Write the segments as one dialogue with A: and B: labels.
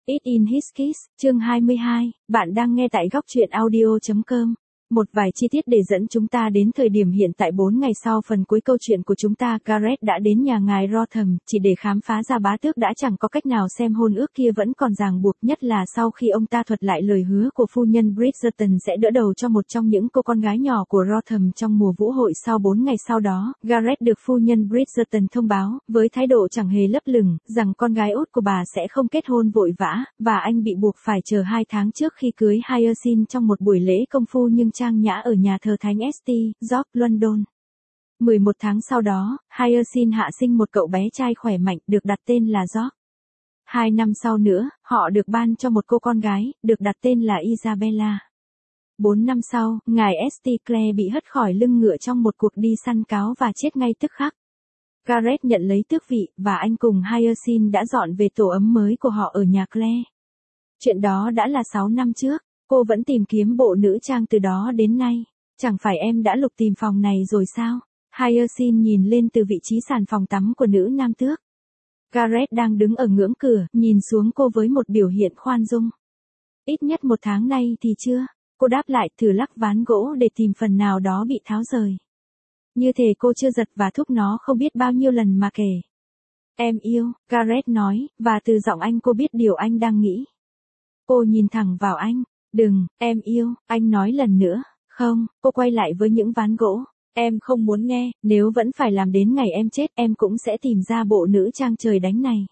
A: It in His Kiss, chương 22, bạn đang nghe tại góc truyện audio.com. Một vài chi tiết để dẫn chúng ta đến thời điểm hiện tại 4 ngày sau phần cuối câu chuyện của chúng ta. Gareth đã đến nhà ngài Rotham, chỉ để khám phá ra bá tước đã chẳng có cách nào xem hôn ước kia vẫn còn ràng buộc, nhất là sau khi ông ta thuật lại lời hứa của phu nhân Bridgerton sẽ đỡ đầu cho một trong những cô con gái nhỏ của Rotham trong mùa vũ hội. Sau 4 ngày sau đó, Gareth được phu nhân Bridgerton thông báo, với thái độ chẳng hề lấp lửng, rằng con gái út của bà sẽ không kết hôn vội vã, và anh bị buộc phải chờ 2 tháng trước khi cưới Hyacinth trong một buổi lễ công phu nhưng trang nhã ở nhà thờ Thánh St. George, London. 11 tháng sau đó, Hyacinth hạ sinh một cậu bé trai khỏe mạnh, được đặt tên là George. 2 năm sau nữa, họ được ban cho một cô con gái, được đặt tên là Isabella. 4 năm sau, ngài St. Clair bị hất khỏi lưng ngựa trong một cuộc đi săn cáo và chết ngay tức khắc. Gareth nhận lấy tước vị, và anh cùng Hyacinth đã dọn về tổ ấm mới của họ ở nhà Claire. Chuyện đó đã là 6 năm trước. Cô vẫn tìm kiếm bộ nữ trang từ đó đến nay. Chẳng phải em đã lục tìm phòng này rồi sao? Hyacinth nhìn lên từ vị trí sàn phòng tắm của nữ nam tước. Gareth đang đứng ở ngưỡng cửa, nhìn xuống cô với một biểu hiện khoan dung. Ít nhất 1 tháng nay thì chưa. Cô đáp lại, thử lắc ván gỗ để tìm phần nào đó bị tháo rời. Như thể cô chưa giật và thúc nó không biết bao nhiêu lần mà kể. Em yêu, Gareth nói, và từ giọng anh cô biết điều anh đang nghĩ. Cô nhìn thẳng vào anh. Đừng, em yêu, anh nói lần nữa. Không, cô quay lại với những ván gỗ. Em không muốn nghe, nếu vẫn phải làm đến ngày em chết em cũng sẽ tìm ra bộ nữ trang trời đánh này.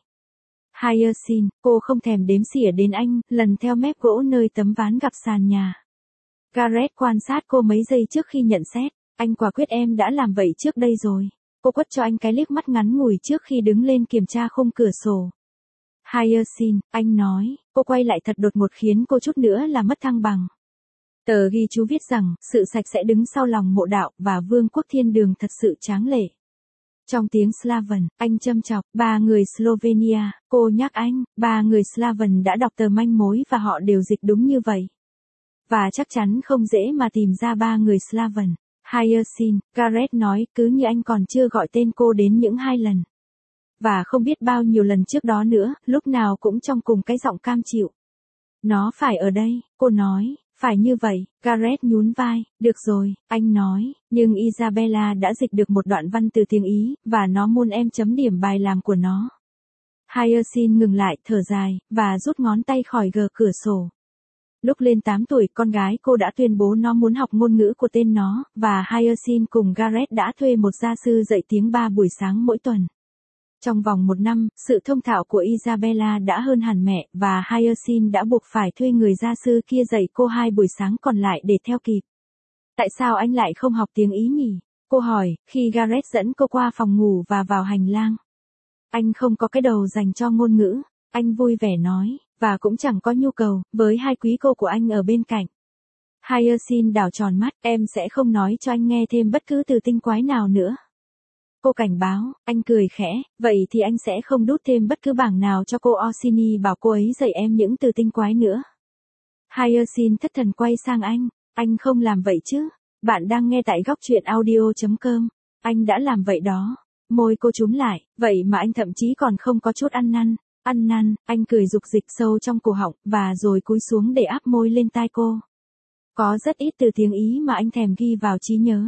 A: Hyacinth, cô không thèm đếm xỉa đến anh, lần theo mép gỗ nơi tấm ván gặp sàn nhà. Gareth quan sát cô mấy giây trước khi nhận xét. Anh quả quyết em đã làm vậy trước đây rồi. Cô quất cho anh cái liếc mắt ngắn ngủi trước khi đứng lên kiểm tra khung cửa sổ. Hyacinth, anh nói, cô quay lại thật đột ngột khiến cô chút nữa là mất thăng bằng. Tờ ghi chú viết rằng, sự sạch sẽ đứng sau lòng mộ đạo, và vương quốc thiên đường thật sự tráng lệ. Trong tiếng Slaven, anh châm chọc, 3 người Slovenia, cô nhắc anh, 3 người Slaven đã đọc tờ manh mối và họ đều dịch đúng như vậy. Và chắc chắn không dễ mà tìm ra 3 người Slaven. Hyacinth, Gareth nói, cứ như anh còn chưa gọi tên cô đến những 2 lần. Và không biết bao nhiêu lần trước đó nữa, lúc nào cũng trong cùng cái giọng cam chịu. Nó phải ở đây, cô nói, phải như vậy. Gareth nhún vai, được rồi, anh nói, nhưng Isabella đã dịch được một đoạn văn từ tiếng Ý, và nó muốn em chấm điểm bài làm của nó. Hyacinth ngừng lại, thở dài, và rút ngón tay khỏi gờ cửa sổ. Lúc lên 8 tuổi, con gái cô đã tuyên bố nó muốn học ngôn ngữ của tên nó, và Hyacinth cùng Gareth đã thuê một gia sư dạy tiếng 3 buổi sáng mỗi tuần. Trong vòng 1 năm, sự thông thạo của Isabella đã hơn hẳn mẹ, và Hyacinth đã buộc phải thuê người gia sư kia dạy cô 2 buổi sáng còn lại để theo kịp. Tại sao anh lại không học tiếng Ý nhỉ? Cô hỏi, khi Gareth dẫn cô qua phòng ngủ và vào hành lang. Anh không có cái đầu dành cho ngôn ngữ, anh vui vẻ nói, và cũng chẳng có nhu cầu, với 2 quý cô của anh ở bên cạnh. Hyacinth đảo tròn mắt, em sẽ không nói cho anh nghe thêm bất cứ từ tinh quái nào nữa. Cô cảnh báo, anh cười khẽ, vậy thì anh sẽ không đút thêm bất cứ bảng nào cho cô Orsini bảo cô ấy dạy em những từ tinh quái nữa. Hyacinth thất thần quay sang anh không làm vậy chứ. Bạn đang nghe tại góc truyện audio.com. Anh đã làm vậy đó. Môi cô chúm lại, vậy mà anh thậm chí còn không có chút ăn năn, anh cười dục dịch sâu trong cổ họng, và rồi cúi xuống để áp môi lên tai cô. Có rất ít từ tiếng Ý mà anh thèm ghi vào trí nhớ.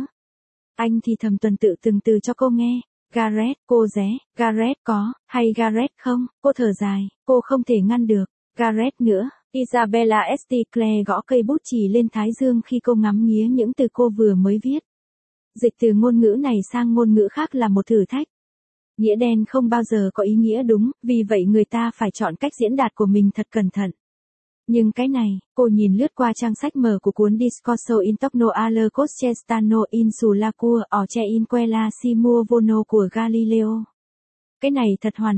A: Anh thì thầm tuần tự từng từ cho cô nghe. Gareth, cô ré, Gareth có, hay Gareth không, cô thở dài, cô không thể ngăn được. Gareth nữa, Isabella St. Clair gõ cây bút chì lên thái dương khi cô ngắm nghía những từ cô vừa mới viết. Dịch từ ngôn ngữ này sang ngôn ngữ khác là một thử thách. Nghĩa đen không bao giờ có ý nghĩa đúng, vì vậy người ta phải chọn cách diễn đạt của mình thật cẩn thận. Nhưng cái này, cô nhìn lướt qua trang sách mở của cuốn Discorso intorno alle costestano insula cua orce in quella si muovono của Galileo. Cái này thật hoàn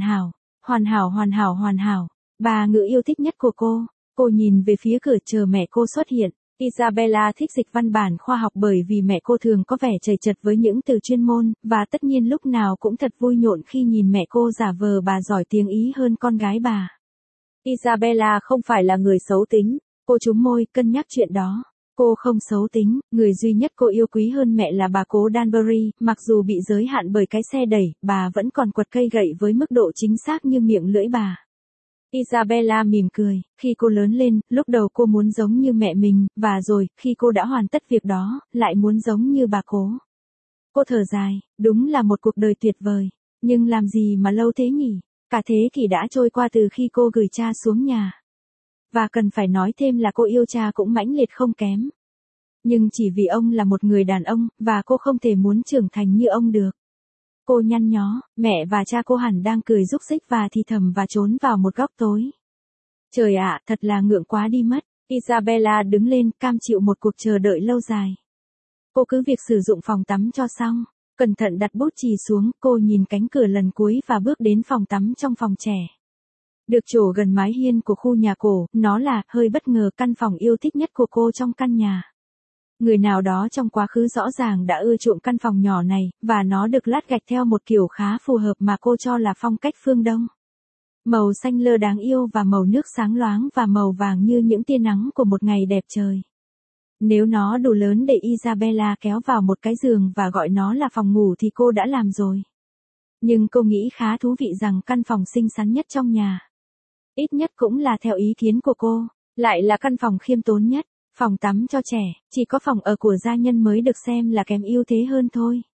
A: hảo. 3 ngữ yêu thích nhất của cô. Cô nhìn về phía cửa chờ mẹ cô xuất hiện. Isabella thích dịch văn bản khoa học bởi vì mẹ cô thường có vẻ trầy trật với những từ chuyên môn, và tất nhiên lúc nào cũng thật vui nhộn khi nhìn mẹ cô giả vờ bà giỏi tiếng Ý hơn con gái bà. Isabella không phải là người xấu tính. Cô chúm môi, cân nhắc chuyện đó. Cô không xấu tính, người duy nhất cô yêu quý hơn mẹ là bà cố Danbury, mặc dù bị giới hạn bởi cái xe đẩy, bà vẫn còn quật cây gậy với mức độ chính xác như miệng lưỡi bà. Isabella mỉm cười, khi cô lớn lên, lúc đầu cô muốn giống như mẹ mình, và rồi, khi cô đã hoàn tất việc đó, lại muốn giống như bà cố. Cô thở dài, đúng là một cuộc đời tuyệt vời. Nhưng làm gì mà lâu thế nhỉ? Cả thế kỷ đã trôi qua từ khi cô gửi cha xuống nhà. Và cần phải nói thêm là cô yêu cha cũng mãnh liệt không kém. Nhưng chỉ vì ông là một người đàn ông, và cô không thể muốn trưởng thành như ông được. Cô nhăn nhó, mẹ và cha cô hẳn đang cười rúc rích và thì thầm và trốn vào một góc tối. Trời ạ, thật là ngượng quá đi mất. Isabella đứng lên, cam chịu một cuộc chờ đợi lâu dài. Cô cứ việc sử dụng phòng tắm cho xong. Cẩn thận đặt bút chì xuống, cô nhìn cánh cửa lần cuối và bước đến phòng tắm trong phòng trẻ. Được trổ gần mái hiên của khu nhà cổ, nó là, hơi bất ngờ, căn phòng yêu thích nhất của cô trong căn nhà. Người nào đó trong quá khứ rõ ràng đã ưa chuộng căn phòng nhỏ này, và nó được lát gạch theo một kiểu khá phù hợp mà cô cho là phong cách phương Đông. Màu xanh lơ đáng yêu và màu nước sáng loáng và màu vàng như những tia nắng của một ngày đẹp trời. Nếu nó đủ lớn để Isabella kéo vào một cái giường và gọi nó là phòng ngủ thì cô đã làm rồi. Nhưng cô nghĩ khá thú vị rằng căn phòng xinh xắn nhất trong nhà, ít nhất cũng là theo ý kiến của cô, lại là căn phòng khiêm tốn nhất. Phòng tắm cho trẻ, chỉ có phòng ở của gia nhân mới được xem là kém ưu thế hơn thôi.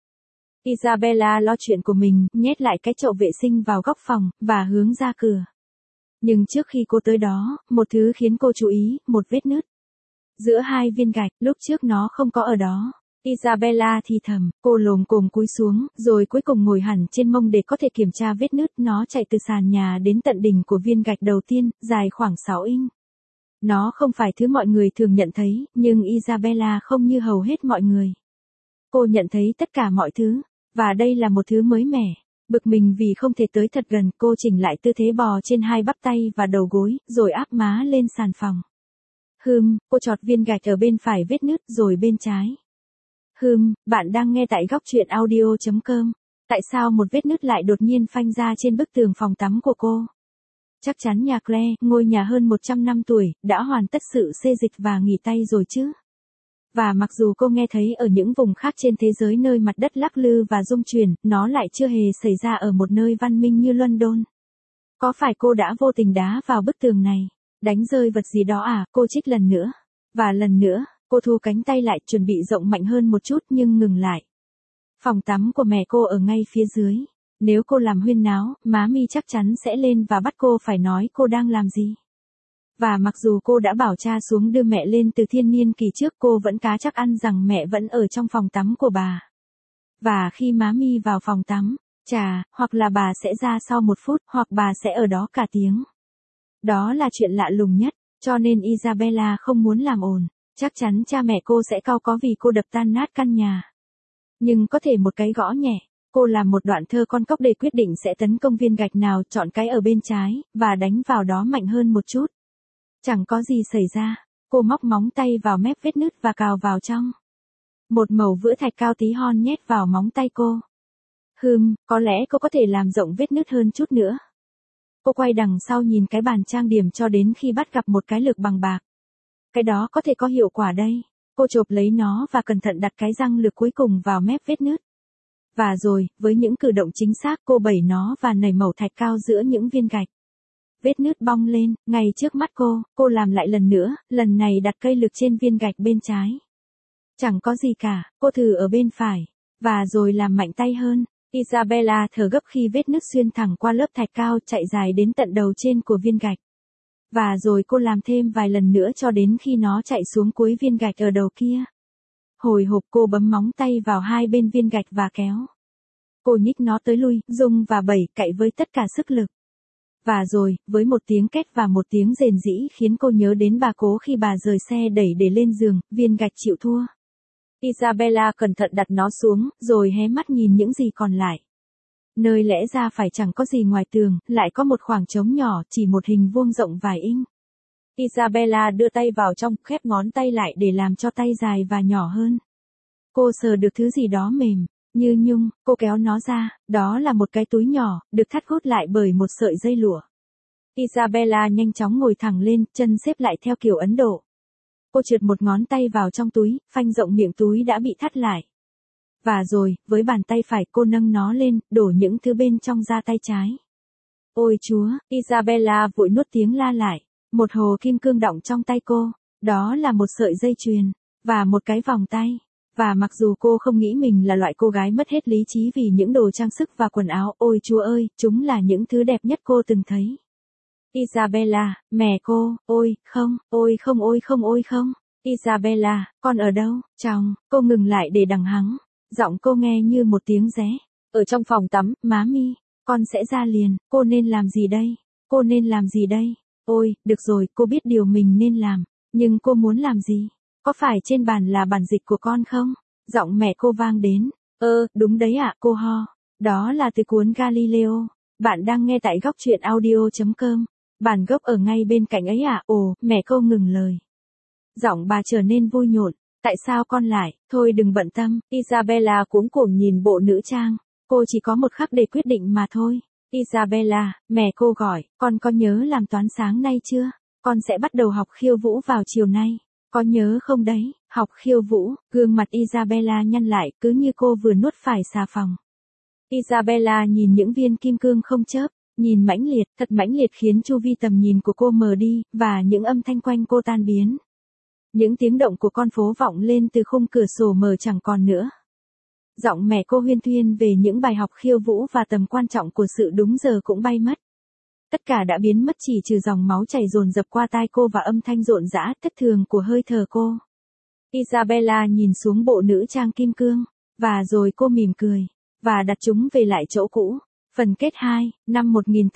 A: Isabella lo chuyện của mình, nhét lại cái chậu vệ sinh vào góc phòng, và hướng ra cửa. Nhưng trước khi cô tới đó, một thứ khiến cô chú ý, một vết nứt giữa hai viên gạch, lúc trước nó không có ở đó. Isabella thì thầm, cô lồm cồm cúi xuống, rồi cuối cùng ngồi hẳn trên mông để có thể kiểm tra vết nứt. Nó chạy từ sàn nhà đến tận đỉnh của viên gạch đầu tiên, dài khoảng 6 inch. Nó không phải thứ mọi người thường nhận thấy, nhưng Isabella không như hầu hết mọi người. Cô nhận thấy tất cả mọi thứ, và đây là một thứ mới mẻ. Bực mình vì không thể tới thật gần, cô chỉnh lại tư thế bò trên hai bắp tay và đầu gối, rồi áp má lên sàn phòng. Cô chọt viên gạch ở bên phải vết nứt rồi bên trái. Bạn đang nghe tại góc truyện audio.com. Tại sao một vết nứt lại đột nhiên phanh ra trên bức tường phòng tắm của cô? Chắc chắn nhà Claire, ngôi nhà hơn 100 năm tuổi, đã hoàn tất sự xê dịch và nghỉ tay rồi chứ. Và mặc dù cô nghe thấy ở những vùng khác trên thế giới nơi mặt đất lắc lư và rung chuyển, nó lại chưa hề xảy ra ở một nơi văn minh như London. Có phải cô đã vô tình đá vào bức tường này? Đánh rơi vật gì đó à? Cô chích lần nữa. Và lần nữa, cô thu cánh tay lại, chuẩn bị rộng mạnh hơn một chút nhưng ngừng lại. Phòng tắm của mẹ cô ở ngay phía dưới. Nếu cô làm huyên náo, má mi chắc chắn sẽ lên và bắt cô phải nói cô đang làm gì. Và mặc dù cô đã bảo cha xuống đưa mẹ lên từ thiên niên kỳ trước, cô vẫn cá chắc ăn rằng mẹ vẫn ở trong phòng tắm của bà. Và khi má mi vào phòng tắm, hoặc là bà sẽ ra sau 1 phút, hoặc bà sẽ ở đó cả tiếng. Đó là chuyện lạ lùng nhất, cho nên Isabella không muốn làm ồn. Chắc chắn cha mẹ cô sẽ cau có vì cô đập tan nát căn nhà. Nhưng có thể một cái gõ nhẹ. Cô làm một đoạn thơ con cóc để quyết định sẽ tấn công viên gạch nào, chọn cái ở bên trái, và đánh vào đó mạnh hơn một chút. Chẳng có gì xảy ra. Cô móc móng tay vào mép vết nứt và cào vào trong. Một mẩu vữa thạch cao tí hon nhét vào móng tay cô. Có lẽ cô có thể làm rộng vết nứt hơn chút nữa. Cô quay đằng sau nhìn cái bàn trang điểm cho đến khi bắt gặp một cái lược bằng bạc. Cái đó có thể có hiệu quả đây. Cô chộp lấy nó và cẩn thận đặt cái răng lược cuối cùng vào mép vết nứt. Và rồi, với những cử động chính xác, cô bẩy nó và nảy mẩu thạch cao giữa những viên gạch. Vết nứt bong lên, ngay trước mắt cô làm lại lần nữa, lần này đặt cây lược trên viên gạch bên trái. Chẳng có gì cả, cô thử ở bên phải, và rồi làm mạnh tay hơn. Isabella thở gấp khi vết nứt xuyên thẳng qua lớp thạch cao, chạy dài đến tận đầu trên của viên gạch. Và rồi cô làm thêm vài lần nữa cho đến khi nó chạy xuống cuối viên gạch ở đầu kia. Hồi hộp cô bấm móng tay vào hai bên viên gạch và kéo. Cô nhích nó tới lui, rung và bẩy, cạy với tất cả sức lực. Và rồi, với một tiếng két và một tiếng rền rĩ khiến cô nhớ đến bà cố khi bà rời xe đẩy để lên giường, viên gạch chịu thua. Isabella cẩn thận đặt nó xuống, rồi hé mắt nhìn những gì còn lại. Nơi lẽ ra phải chẳng có gì ngoài tường, lại có một khoảng trống nhỏ, chỉ một hình vuông rộng vài inch. Isabella đưa tay vào trong, khép ngón tay lại để làm cho tay dài và nhỏ hơn. Cô sờ được thứ gì đó mềm, như nhung, cô kéo nó ra, đó là một cái túi nhỏ, được thắt gút lại bởi một sợi dây lụa. Isabella nhanh chóng ngồi thẳng lên, chân xếp lại theo kiểu Ấn Độ. Cô trượt một ngón tay vào trong túi, phanh rộng miệng túi đã bị thắt lại. Và rồi, với bàn tay phải cô nâng nó lên, đổ những thứ bên trong ra tay trái. Ôi chúa, Isabella vội nuốt tiếng la lại. Một hồ kim cương đọng trong tay cô. Đó là một sợi dây chuyền. Và một cái vòng tay. Và mặc dù cô không nghĩ mình là loại cô gái mất hết lý trí vì những đồ trang sức và quần áo, ôi chúa ơi, chúng là những thứ đẹp nhất cô từng thấy. Isabella, mẹ cô, ôi, không, ôi không ôi không ôi không. Isabella, con ở đâu? Chồng, cô ngừng lại để đằng hắng. Giọng cô nghe như một tiếng ré. Ở trong phòng tắm, má mi, con sẽ ra liền, cô nên làm gì đây? Cô nên làm gì đây? Ôi, được rồi, cô biết điều mình nên làm. Nhưng cô muốn làm gì? Có phải trên bàn là bản dịch của con không? Giọng mẹ cô vang đến. Đúng đấy ạ, cô ho. Đó là từ cuốn Galileo. Bạn đang nghe tại góc truyện audio.com. Bản gốc ở ngay bên cạnh ấy ạ. Ồ, mẹ cô ngừng lời. Giọng bà trở nên vui nhộn. Tại sao con lại? Thôi đừng bận tâm. Isabella cuống cuồng nhìn bộ nữ trang. Cô chỉ có một khắc để quyết định mà thôi. Isabella, mẹ cô gọi, con có nhớ làm toán sáng nay chưa? Con sẽ bắt đầu học khiêu vũ vào chiều nay. Có nhớ không đấy? Học khiêu vũ, gương mặt Isabella nhăn lại cứ như cô vừa nuốt phải xà phòng. Isabella nhìn những viên kim cương không chớp, nhìn mãnh liệt, thật mãnh liệt khiến chu vi tầm nhìn của cô mờ đi, và những âm thanh quanh cô tan biến. Những tiếng động của con phố vọng lên từ khung cửa sổ mờ chẳng còn nữa. Giọng mẹ cô huyên thuyên về những bài học khiêu vũ và tầm quan trọng của sự đúng giờ cũng bay mất. Tất cả đã biến mất chỉ trừ dòng máu chảy dồn dập qua tai cô và âm thanh rộn rã thất thường của hơi thở cô. Isabella nhìn xuống bộ nữ trang kim cương, và rồi cô mỉm cười, và đặt chúng về lại chỗ cũ. Phần kết 2, năm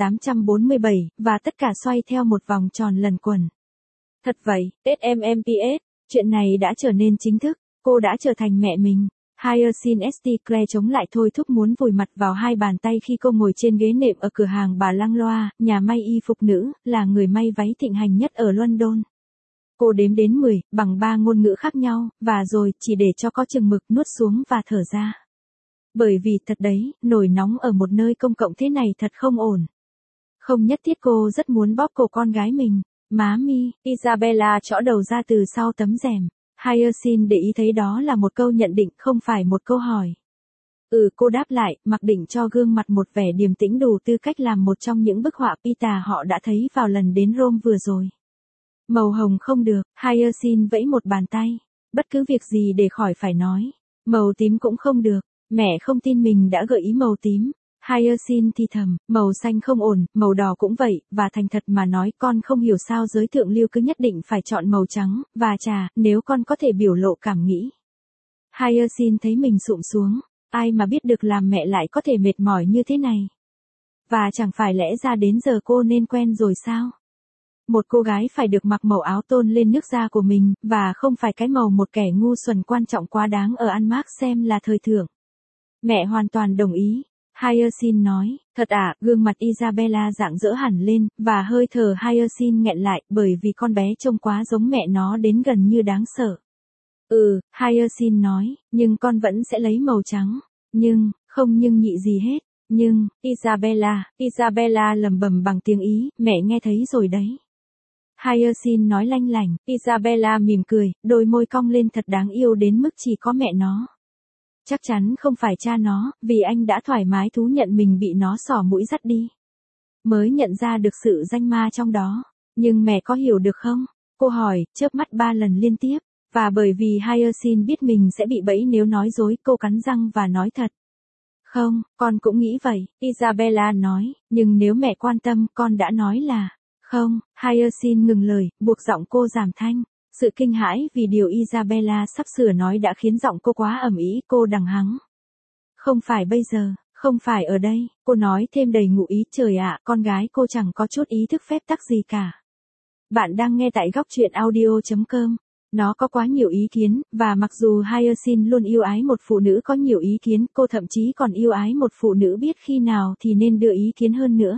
A: 1847, và tất cả xoay theo một vòng tròn lần quần. Thật vậy, SMMPS, chuyện này đã trở nên chính thức, cô đã trở thành mẹ mình. Hyacinth St. Clair chống lại thôi thúc muốn vùi mặt vào hai bàn tay khi cô ngồi trên ghế nệm ở cửa hàng bà Langlois, nhà may y phục nữ, là người may váy thịnh hành nhất ở London. Cô đếm đến 10, bằng 3 ngôn ngữ khác nhau, và rồi, chỉ để cho có chừng mực nuốt xuống và thở ra. Bởi vì thật đấy, nổi nóng ở một nơi công cộng thế này thật không ổn. Không nhất thiết cô rất muốn bóp cổ con gái mình. Má mi, Isabella trõ đầu ra từ sau tấm rèm. Hyacinth để ý thấy đó là một câu nhận định không phải một câu hỏi. Cô đáp lại, mặc định cho gương mặt một vẻ điềm tĩnh đủ tư cách làm một trong những bức họa Pita họ đã thấy vào lần đến Rome vừa rồi. Màu hồng không được, Hyacinth vẫy một bàn tay. Bất cứ việc gì để khỏi phải nói. Màu tím cũng không được, mẹ không tin mình đã gợi ý màu tím. Hyacinth thì thầm, màu xanh không ổn, màu đỏ cũng vậy, và thành thật mà nói con không hiểu sao giới thượng lưu cứ nhất định phải chọn màu trắng, và chà, nếu con có thể biểu lộ cảm nghĩ. Hyacinth thấy mình sụm xuống, ai mà biết được làm mẹ lại có thể mệt mỏi như thế này. Và chẳng phải lẽ ra đến giờ cô nên quen rồi sao? Một cô gái phải được mặc màu áo tôn lên nước da của mình, và không phải cái màu một kẻ ngu xuẩn quan trọng quá đáng ở ăn mác xem là thời thượng. Mẹ hoàn toàn đồng ý. Hyacinth nói, thật à, gương mặt Isabella rạng rỡ hẳn lên, và hơi thở Hyacinth nghẹn lại, bởi vì con bé trông quá giống mẹ nó đến gần như đáng sợ. Hyacinth nói, nhưng con vẫn sẽ lấy màu trắng. Nhưng, không nhưng nhị gì hết. Nhưng, Isabella lẩm bẩm bằng tiếng Ý, mẹ nghe thấy rồi đấy. Hyacinth nói lanh lảnh, Isabella mỉm cười, đôi môi cong lên thật đáng yêu đến mức chỉ có mẹ nó. Chắc chắn không phải cha nó, vì anh đã thoải mái thú nhận mình bị nó xỏ mũi dắt đi. Mới nhận ra được sự danh ma trong đó. Nhưng mẹ có hiểu được không? Cô hỏi, chớp mắt 3 lần liên tiếp. Và bởi vì Hyacinth biết mình sẽ bị bẫy nếu nói dối, cô cắn răng và nói thật. Không, con cũng nghĩ vậy, Isabella nói, nhưng nếu mẹ quan tâm, con đã nói là, không, Hyacinth ngừng lời, buộc giọng cô giảm thanh. Sự kinh hãi vì điều Isabella sắp sửa nói đã khiến giọng cô quá ầm ĩ, cô đằng hắng. Không phải bây giờ, không phải ở đây, cô nói thêm đầy ngụ ý, trời ạ, con gái cô chẳng có chút ý thức phép tắc gì cả. Bạn đang nghe tại góc truyện audio.com. Nó có quá nhiều ý kiến, và mặc dù Hyacinth luôn yêu ái một phụ nữ có nhiều ý kiến, cô thậm chí còn yêu ái một phụ nữ biết khi nào thì nên đưa ý kiến hơn nữa.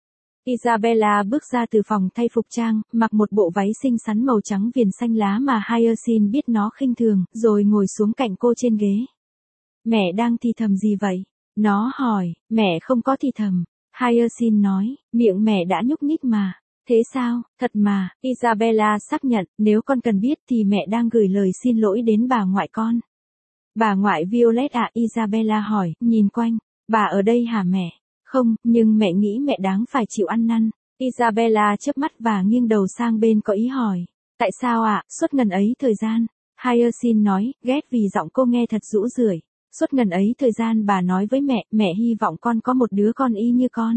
A: Isabella bước ra từ phòng thay phục trang, mặc một bộ váy xinh xắn màu trắng viền xanh lá mà Hyacinth biết nó khinh thường, rồi ngồi xuống cạnh cô trên ghế. Mẹ đang thì thầm gì vậy? Nó hỏi, mẹ không có thì thầm. Hyacinth nói, miệng mẹ đã nhúc nhích mà. Thế sao, thật mà, Isabella xác nhận, nếu con cần biết thì mẹ đang gửi lời xin lỗi đến bà ngoại con. Bà ngoại Violet à? Isabella hỏi, nhìn quanh, bà ở đây hả mẹ? Không, nhưng mẹ nghĩ mẹ đáng phải chịu ăn năn. Isabella chớp mắt và nghiêng đầu sang bên có ý hỏi. Tại sao ạ, suốt ngần ấy thời gian? Hyacinth nói, ghét vì giọng cô nghe thật rũ rượi. Suốt ngần ấy thời gian bà nói với mẹ hy vọng con có một đứa con y như con.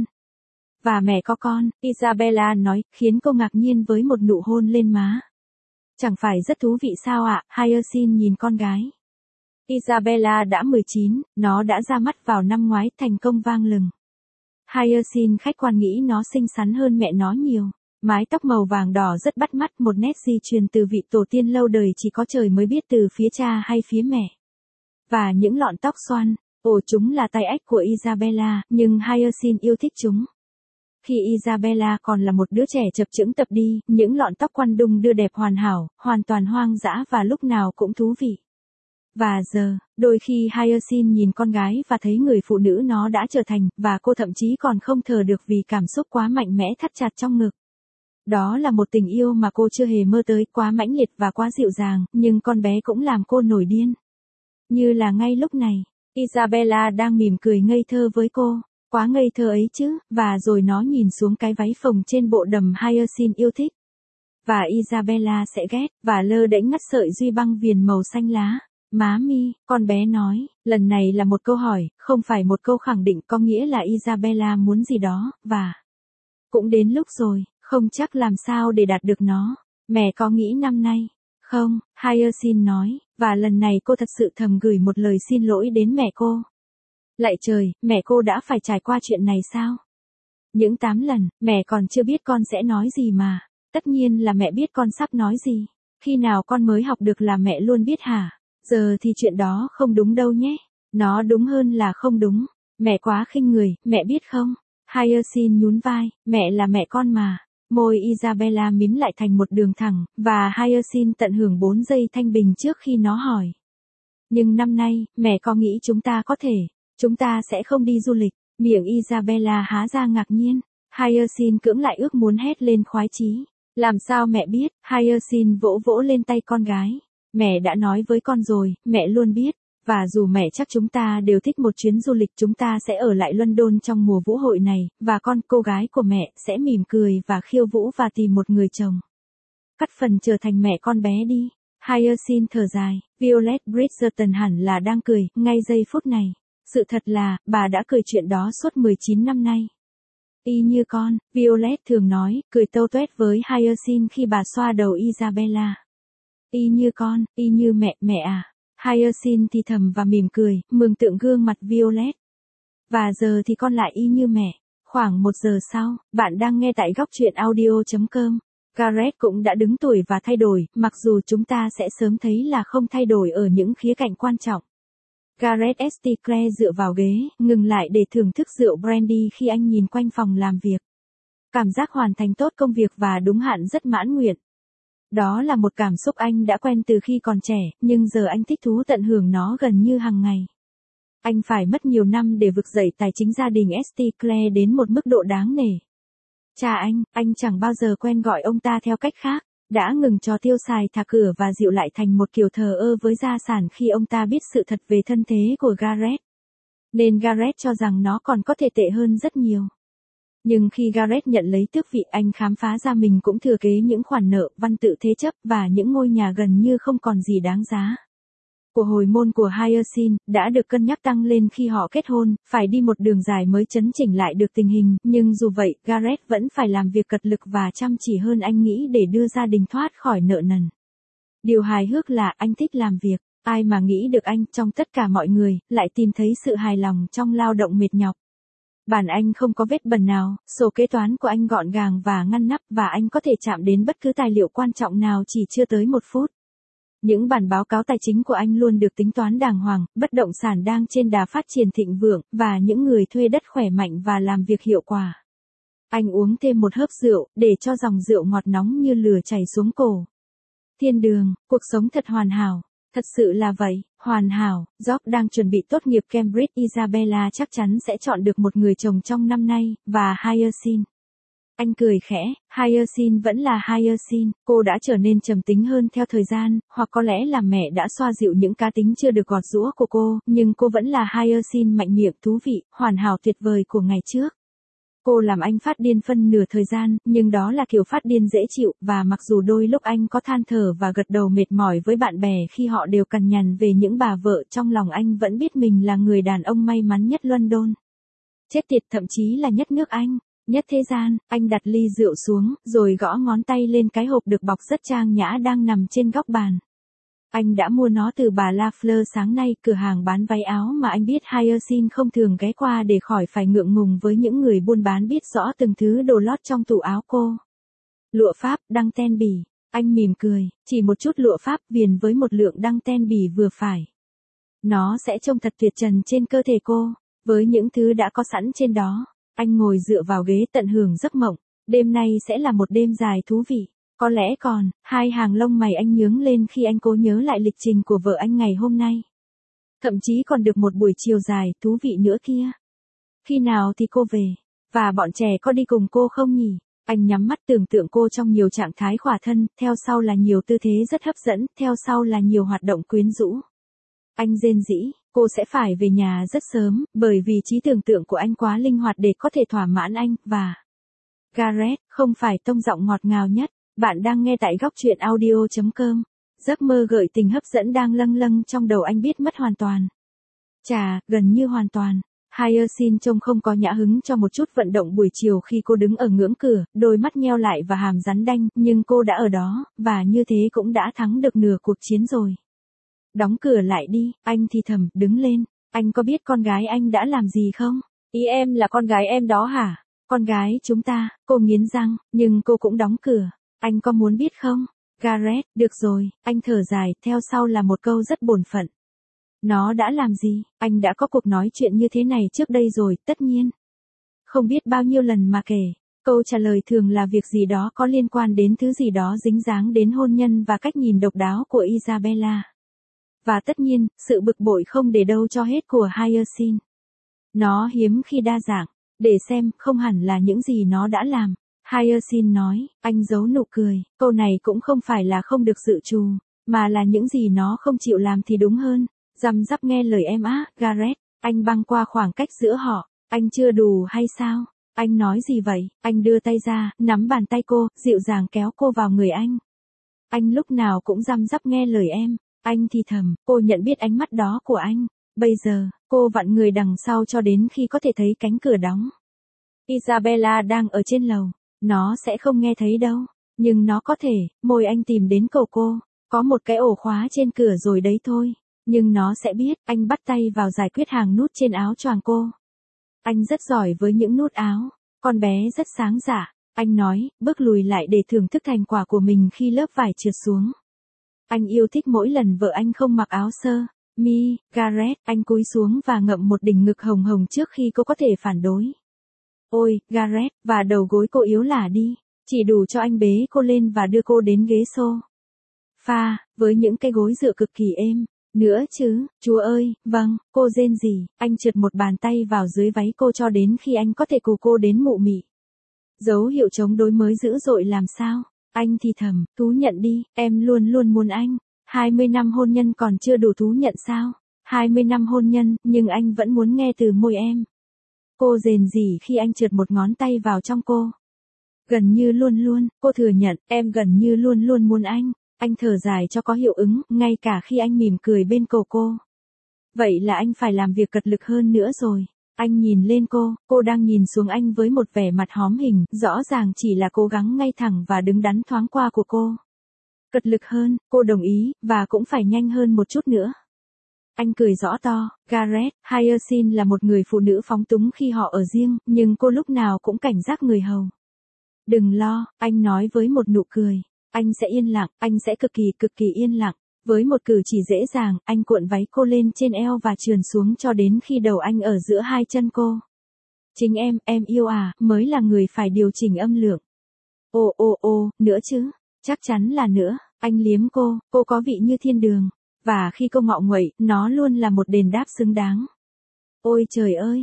A: Và mẹ có con, Isabella nói, khiến cô ngạc nhiên với một nụ hôn lên má. Chẳng phải rất thú vị sao ạ? Hyacinth nhìn con gái. Isabella đã 19, nó đã ra mắt vào năm ngoái, thành công vang lừng. Hyacinth khách quan nghĩ nó xinh xắn hơn mẹ nó nhiều. Mái tóc màu vàng đỏ rất bắt mắt, một nét di truyền từ vị tổ tiên lâu đời chỉ có trời mới biết từ phía cha hay phía mẹ. Và những lọn tóc xoăn, chúng là tai ách của Isabella, nhưng Hyacinth yêu thích chúng. Khi Isabella còn là một đứa trẻ chập chững tập đi, những lọn tóc quăn đung đưa đẹp hoàn hảo, hoàn toàn hoang dã và lúc nào cũng thú vị. Và giờ, đôi khi Hyacinth nhìn con gái và thấy người phụ nữ nó đã trở thành, và cô thậm chí còn không thở được vì cảm xúc quá mạnh mẽ thắt chặt trong ngực. Đó là một tình yêu mà cô chưa hề mơ tới, quá mãnh liệt và quá dịu dàng, nhưng con bé cũng làm cô nổi điên. Như là ngay lúc này, Isabella đang mỉm cười ngây thơ với cô. Quá ngây thơ ấy chứ, và rồi nó nhìn xuống cái váy phồng trên bộ đầm Hyacinth yêu thích. Và Isabella sẽ ghét, và lơ đễnh ngắt sợi duy băng viền màu xanh lá. Má mi, con bé nói, lần này là một câu hỏi, không phải một câu khẳng định, có nghĩa là Isabella muốn gì đó, và cũng đến lúc rồi, không chắc làm sao để đạt được nó. Mẹ có nghĩ năm nay? Không, Hyacinth nói, và lần này cô thật sự thầm gửi một lời xin lỗi đến mẹ cô. Lạy trời, mẹ cô đã phải trải qua chuyện này sao? Những 8 lần, mẹ còn chưa biết con sẽ nói gì mà. Tất nhiên là mẹ biết con sắp nói gì. Khi nào con mới học được là mẹ luôn biết hả? Giờ thì chuyện đó không đúng đâu nhé. Nó đúng hơn là không đúng. Mẹ quá khinh người, mẹ biết không? Hyacinth nhún vai, mẹ là mẹ con mà. Môi Isabella mím lại thành một đường thẳng, và Hyacinth tận hưởng 4 giây thanh bình trước khi nó hỏi. Nhưng năm nay, mẹ có nghĩ chúng ta sẽ không đi du lịch? Miệng Isabella há ra ngạc nhiên. Hyacinth cưỡng lại ước muốn hét lên khoái chí. Làm sao mẹ biết? Hyacinth vỗ vỗ lên tay con gái. Mẹ đã nói với con rồi, mẹ luôn biết. Và dù mẹ chắc chúng ta đều thích một chuyến du lịch, chúng ta sẽ ở lại London trong mùa vũ hội này, và cô gái của mẹ, sẽ mỉm cười và khiêu vũ và tìm một người chồng. Cắt phần trở thành mẹ con bé đi. Hyacinth thở dài, Violet Bridgerton hẳn là đang cười, ngay giây phút này. Sự thật là, bà đã cười chuyện đó suốt 19 năm nay. Y như con, Violet thường nói, cười tâu tuét với Hyacinth khi bà xoa đầu Isabella. Y như con, y như mẹ à. Hyacinth thì thầm và mỉm cười, mường tượng gương mặt Violet. Và giờ thì con lại y như mẹ. Khoảng 1 giờ sau, bạn đang nghe tại góc truyện audio.com. Gareth cũng đã đứng tuổi và thay đổi, mặc dù chúng ta sẽ sớm thấy là không thay đổi ở những khía cạnh quan trọng. Gareth St. Clair dựa vào ghế, ngừng lại để thưởng thức rượu brandy khi anh nhìn quanh phòng làm việc. Cảm giác hoàn thành tốt công việc và đúng hạn rất mãn nguyện. Đó là một cảm xúc anh đã quen từ khi còn trẻ, nhưng giờ anh thích thú tận hưởng nó gần như hàng ngày. Anh phải mất nhiều năm để vực dậy tài chính gia đình St. Clair đến một mức độ đáng nể. Cha anh chẳng bao giờ quen gọi ông ta theo cách khác, đã ngừng trò tiêu xài thả cửa và dịu lại thành một kiểu thờ ơ với gia sản khi ông ta biết sự thật về thân thế của Gareth. Nên Gareth cho rằng nó còn có thể tệ hơn rất nhiều. Nhưng khi Gareth nhận lấy tước vị, anh khám phá ra mình cũng thừa kế những khoản nợ, văn tự thế chấp và những ngôi nhà gần như không còn gì đáng giá. Của hồi môn của Hyacinth đã được cân nhắc tăng lên khi họ kết hôn, phải đi một đường dài mới chấn chỉnh lại được tình hình, nhưng dù vậy, Gareth vẫn phải làm việc cật lực và chăm chỉ hơn anh nghĩ để đưa gia đình thoát khỏi nợ nần. Điều hài hước là anh thích làm việc, ai mà nghĩ được anh trong tất cả mọi người, lại tìm thấy sự hài lòng trong lao động mệt nhọc. Bàn anh không có vết bẩn nào, sổ kế toán của anh gọn gàng và ngăn nắp và anh có thể chạm đến bất cứ tài liệu quan trọng nào chỉ chưa tới 1 phút. Những bản báo cáo tài chính của anh luôn được tính toán đàng hoàng, bất động sản đang trên đà phát triển thịnh vượng, và những người thuê đất khỏe mạnh và làm việc hiệu quả. Anh uống thêm một hớp rượu, để cho dòng rượu ngọt nóng như lửa chảy xuống cổ. Thiên đường, cuộc sống thật hoàn hảo. Thật sự là vậy, hoàn hảo. George đang chuẩn bị tốt nghiệp Cambridge. Isabella chắc chắn sẽ chọn được một người chồng trong năm nay, và Hyacinth Anh cười khẽ, Hyacinth vẫn là Hyacinth, cô đã trở nên trầm tính hơn theo thời gian, hoặc có lẽ là mẹ đã xoa dịu những cá tính chưa được gọt giũa của cô, nhưng cô vẫn là Hyacinth mạnh miệng thú vị, hoàn hảo tuyệt vời của ngày trước. Cô làm anh phát điên phân nửa thời gian, nhưng đó là kiểu phát điên dễ chịu, và mặc dù đôi lúc anh có than thở và gật đầu mệt mỏi với bạn bè khi họ đều cằn nhằn về những bà vợ, trong lòng anh vẫn biết mình là người đàn ông may mắn nhất London. Chết tiệt, thậm chí là nhất nước Anh, nhất thế gian. Anh đặt ly rượu xuống, rồi gõ ngón tay lên cái hộp được bọc rất trang nhã đang nằm trên góc bàn. Anh đã mua nó từ bà La Fleur sáng nay, cửa hàng bán váy áo mà anh biết Hyacinth không thường ghé qua để khỏi phải ngượng ngùng với những người buôn bán biết rõ từng thứ đồ lót trong tủ áo cô. Lụa Pháp, đăng ten bì. Anh mỉm cười, chỉ một chút lụa Pháp viền với một lượng đăng ten bì vừa phải. Nó sẽ trông thật tuyệt trần trên cơ thể cô, với những thứ đã có sẵn trên đó. Anh ngồi dựa vào ghế tận hưởng giấc mộng. Đêm nay sẽ là một đêm dài thú vị. Có lẽ còn, hai hàng lông mày anh nhướng lên khi anh cố nhớ lại lịch trình của vợ anh ngày hôm nay. Thậm chí còn được một buổi chiều dài, thú vị nữa kia. Khi nào thì cô về? Và bọn trẻ có đi cùng cô không nhỉ? Anh nhắm mắt tưởng tượng cô trong nhiều trạng thái khỏa thân, theo sau là nhiều tư thế rất hấp dẫn, theo sau là nhiều hoạt động quyến rũ. Anh rên rỉ, cô sẽ phải về nhà rất sớm, bởi vì trí tưởng tượng của anh quá linh hoạt để có thể thỏa mãn anh, và... Gareth, không phải tông giọng ngọt ngào nhất. Bạn đang nghe tại góc truyện audio.com. Giấc mơ gợi tình hấp dẫn đang lâng lâng trong đầu anh biết mất hoàn toàn. Chà, gần như hoàn toàn. Hyacinth trông không có nhã hứng cho một chút vận động buổi chiều khi cô đứng ở ngưỡng cửa, đôi mắt nheo lại và hàm rắn đanh, nhưng cô đã ở đó, và như thế cũng đã thắng được nửa cuộc chiến rồi. Đóng cửa lại đi, anh thì thầm, đứng lên. Anh có biết con gái anh đã làm gì không? Ý em là con gái em đó hả? Con gái chúng ta, cô nghiến răng, nhưng cô cũng đóng cửa. Anh có muốn biết không? Gareth, được rồi, anh thở dài, theo sau là một câu rất bổn phận. Nó đã làm gì? Anh đã có cuộc nói chuyện như thế này trước đây rồi, tất nhiên. Không biết bao nhiêu lần mà kể. Câu trả lời thường là việc gì đó có liên quan đến thứ gì đó dính dáng đến hôn nhân và cách nhìn độc đáo của Isabella. Và tất nhiên, sự bực bội không để đâu cho hết của Hyacinth. Nó hiếm khi đa dạng. Để xem, không hẳn là những gì nó đã làm. Hyacinth nói, anh giấu nụ cười, câu này cũng không phải là không được dự trù, mà là những gì nó không chịu làm thì đúng hơn. Răm rắp nghe lời em á, Gareth, anh băng qua khoảng cách giữa họ, anh chưa đủ hay sao? Anh nói gì vậy? Anh đưa tay ra, nắm bàn tay cô, dịu dàng kéo cô vào người anh. Anh lúc nào cũng răm rắp nghe lời em, anh thì thầm, cô nhận biết ánh mắt đó của anh. Bây giờ, cô vặn người đằng sau cho đến khi có thể thấy cánh cửa đóng. Isabella đang ở trên lầu. Nó sẽ không nghe thấy đâu, nhưng nó có thể. Môi anh tìm đến cầu cô, có một cái ổ khóa trên cửa rồi đấy thôi, nhưng nó sẽ biết. Anh bắt tay vào giải quyết hàng nút trên áo choàng cô. Anh rất giỏi với những nút áo, con bé rất sáng dạ. Anh nói, bước lùi lại để thưởng thức thành quả của mình khi lớp vải trượt xuống. Anh yêu thích mỗi lần vợ anh không mặc áo sơ mi. Gareth, anh cúi xuống và ngậm một đỉnh ngực hồng hồng trước khi cô có thể phản đối. Ôi, Gareth, và đầu gối cô yếu lả đi, chỉ đủ cho anh bế cô lên và đưa cô đến ghế sofa, với những cái gối dựa cực kỳ êm. Nữa chứ, chúa ơi, vâng, cô rên rỉ, anh trượt một bàn tay vào dưới váy cô cho đến khi anh có thể cù cô đến mụ mị. Dấu hiệu chống đối mới dữ dội làm sao? Anh thì thầm, thú nhận đi, em luôn luôn muốn anh. 20 năm hôn nhân còn chưa đủ thú nhận sao? 20 năm hôn nhân, nhưng anh vẫn muốn nghe từ môi em. Cô rền rỉ khi anh trượt một ngón tay vào trong cô. Gần như luôn luôn, cô thừa nhận, em gần như luôn luôn muốn anh. Anh thở dài cho có hiệu ứng, ngay cả khi anh mỉm cười bên cổ cô. Vậy là anh phải làm việc cật lực hơn nữa rồi. Anh nhìn lên cô đang nhìn xuống anh với một vẻ mặt hóm hình, rõ ràng chỉ là cố gắng ngay thẳng và đứng đắn thoáng qua của cô. Cật lực hơn, cô đồng ý, và cũng phải nhanh hơn một chút nữa. Anh cười rõ to, Gareth, Hyacinth là một người phụ nữ phóng túng khi họ ở riêng, nhưng cô lúc nào cũng cảnh giác người hầu. Đừng lo, anh nói với một nụ cười. Anh sẽ yên lặng, anh sẽ cực kỳ yên lặng. Với một cử chỉ dễ dàng, anh cuộn váy cô lên trên eo và trườn xuống cho đến khi đầu anh ở giữa hai chân cô. Chính em yêu à, mới là người phải điều chỉnh âm lượng. Ô, nữa chứ, chắc chắn là nữa. Anh liếm cô có vị như thiên đường. Và khi cô ngọ nguậy, nó luôn là một đền đáp xứng đáng. Ôi trời ơi,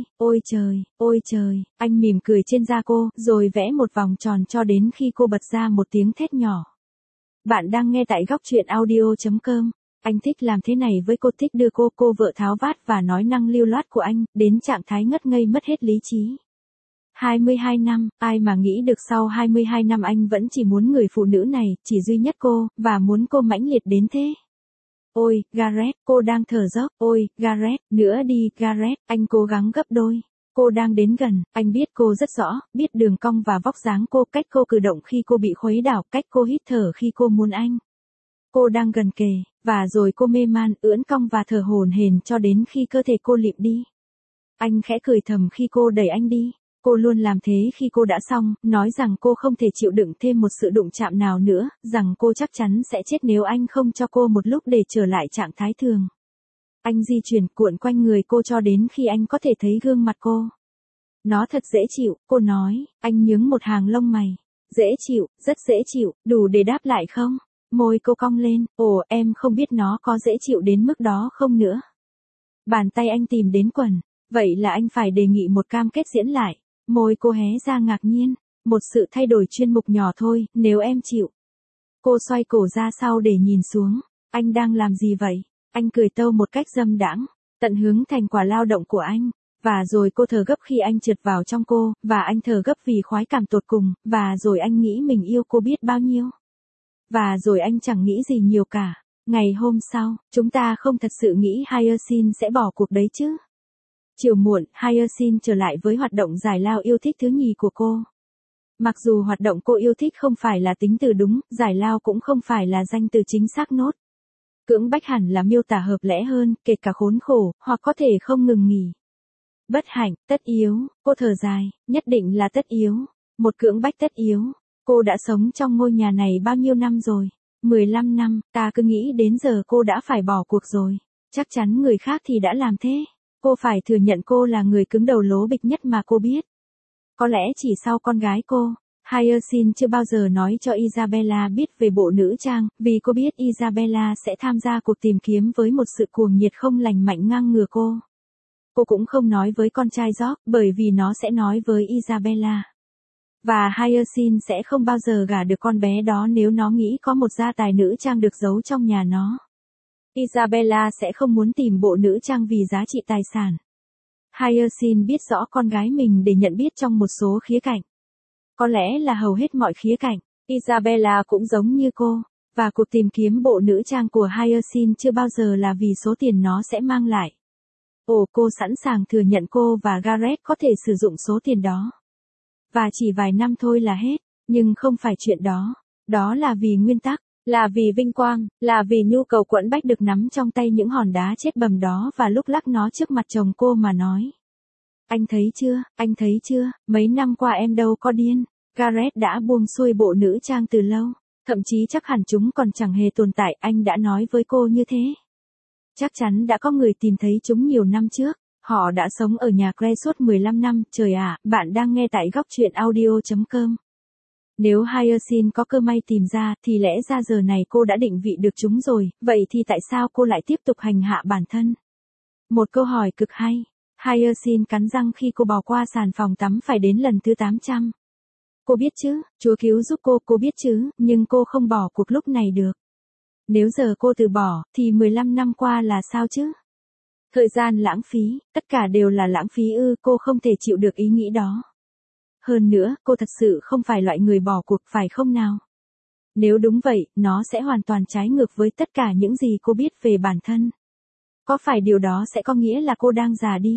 A: ôi trời, anh mỉm cười trên da cô, rồi vẽ một vòng tròn cho đến khi cô bật ra một tiếng thét nhỏ. Bạn đang nghe tại góc truyện audio.com. Anh thích làm thế này với cô, thích đưa cô vợ tháo vát và nói năng lưu loát của anh, đến trạng thái ngất ngây mất hết lý trí. 22 năm, ai mà nghĩ được sau 22 năm anh vẫn chỉ muốn người phụ nữ này, chỉ duy nhất cô, và muốn cô mãnh liệt đến thế. Ôi, Gareth, cô đang thở dốc, ôi, Gareth, nữa đi, Gareth, anh cố gắng gấp đôi. Cô đang đến gần, anh biết cô rất rõ, biết đường cong và vóc dáng cô, cách cô cử động khi cô bị khuấy đảo, cách cô hít thở khi cô muốn anh. Cô đang gần kề, và rồi cô mê man, ưỡn cong và thở hổn hển cho đến khi cơ thể cô lịm đi. Anh khẽ cười thầm khi cô đẩy anh đi. Cô luôn làm thế khi cô đã xong, nói rằng cô không thể chịu đựng thêm một sự đụng chạm nào nữa, rằng cô chắc chắn sẽ chết nếu anh không cho cô một lúc để trở lại trạng thái thường. Anh di chuyển cuộn quanh người cô cho đến khi anh có thể thấy gương mặt cô. Nó thật dễ chịu, cô nói, anh nhướng một hàng lông mày. Dễ chịu, rất dễ chịu, đủ để đáp lại không? Môi cô cong lên, ồ em không biết nó có dễ chịu đến mức đó không nữa. Bàn tay anh tìm đến quần, vậy là anh phải đề nghị một cam kết diễn lại. Môi cô hé ra ngạc nhiên, một sự thay đổi chuyên mục nhỏ thôi, nếu em chịu. Cô xoay cổ ra sau để nhìn xuống, anh đang làm gì vậy? Anh cười tâu một cách dâm đãng, tận hưởng thành quả lao động của anh. Và rồi cô thở gấp khi anh trượt vào trong cô, và anh thở gấp vì khoái cảm tột cùng, và rồi anh nghĩ mình yêu cô biết bao nhiêu. Và rồi anh chẳng nghĩ gì nhiều cả. Ngày hôm sau, chúng ta không thật sự nghĩ Hyacinth sẽ bỏ cuộc đấy chứ. Chiều muộn, Hyacinth trở lại với hoạt động giải lao yêu thích thứ nhì của cô. Mặc dù hoạt động cô yêu thích không phải là tính từ đúng, giải lao cũng không phải là danh từ chính xác nốt. Cưỡng bách hẳn là miêu tả hợp lẽ hơn, kể cả khốn khổ, hoặc có thể không ngừng nghỉ. Bất hạnh, tất yếu, cô thở dài, nhất định là tất yếu. Một cưỡng bách tất yếu. Cô đã sống trong ngôi nhà này bao nhiêu năm rồi? 15 năm, ta cứ nghĩ đến giờ cô đã phải bỏ cuộc rồi. Chắc chắn người khác thì đã làm thế. Cô phải thừa nhận cô là người cứng đầu lố bịch nhất mà cô biết. Có lẽ chỉ sau con gái cô, Hyacinth chưa bao giờ nói cho Isabella biết về bộ nữ trang, vì cô biết Isabella sẽ tham gia cuộc tìm kiếm với một sự cuồng nhiệt không lành mạnh ngang ngửa cô. Cô cũng không nói với con trai George, bởi vì nó sẽ nói với Isabella. Và Hyacinth sẽ không bao giờ gả được con bé đó nếu nó nghĩ có một gia tài nữ trang được giấu trong nhà nó. Isabella sẽ không muốn tìm bộ nữ trang vì giá trị tài sản. Hyacinth biết rõ con gái mình để nhận biết trong một số khía cạnh. Có lẽ là hầu hết mọi khía cạnh. Isabella cũng giống như cô. Và cuộc tìm kiếm bộ nữ trang của Hyacinth chưa bao giờ là vì số tiền nó sẽ mang lại. Ồ, cô sẵn sàng thừa nhận cô và Gareth có thể sử dụng số tiền đó. Và chỉ vài năm thôi là hết. Nhưng không phải chuyện đó. Đó là vì nguyên tắc. Là vì vinh quang, là vì nhu cầu quẫn bách được nắm trong tay những hòn đá chết bầm đó và lúc lắc nó trước mặt chồng cô mà nói. Anh thấy chưa, mấy năm qua em đâu có điên. Gareth đã buông xuôi bộ nữ trang từ lâu, thậm chí chắc hẳn chúng còn chẳng hề tồn tại, anh đã nói với cô như thế. Chắc chắn đã có người tìm thấy chúng nhiều năm trước, họ đã sống ở nhà Claire suốt 15 năm, trời ạ, bạn đang nghe tại góc truyện audio.com. Nếu Hyacinth có cơ may tìm ra, thì lẽ ra giờ này cô đã định vị được chúng rồi, vậy thì tại sao cô lại tiếp tục hành hạ bản thân? Một câu hỏi cực hay. Hyacinth cắn răng khi cô bò qua sàn phòng tắm phải đến lần thứ 800. Cô biết chứ, Chúa cứu giúp cô biết chứ, nhưng cô không bỏ cuộc lúc này được. Nếu giờ cô từ bỏ, thì 15 năm qua là sao chứ? Thời gian lãng phí, tất cả đều là lãng phí ư, cô không thể chịu được ý nghĩ đó. Hơn nữa, cô thật sự không phải loại người bỏ cuộc phải không nào? Nếu đúng vậy, nó sẽ hoàn toàn trái ngược với tất cả những gì cô biết về bản thân. Có phải điều đó sẽ có nghĩa là cô đang già đi?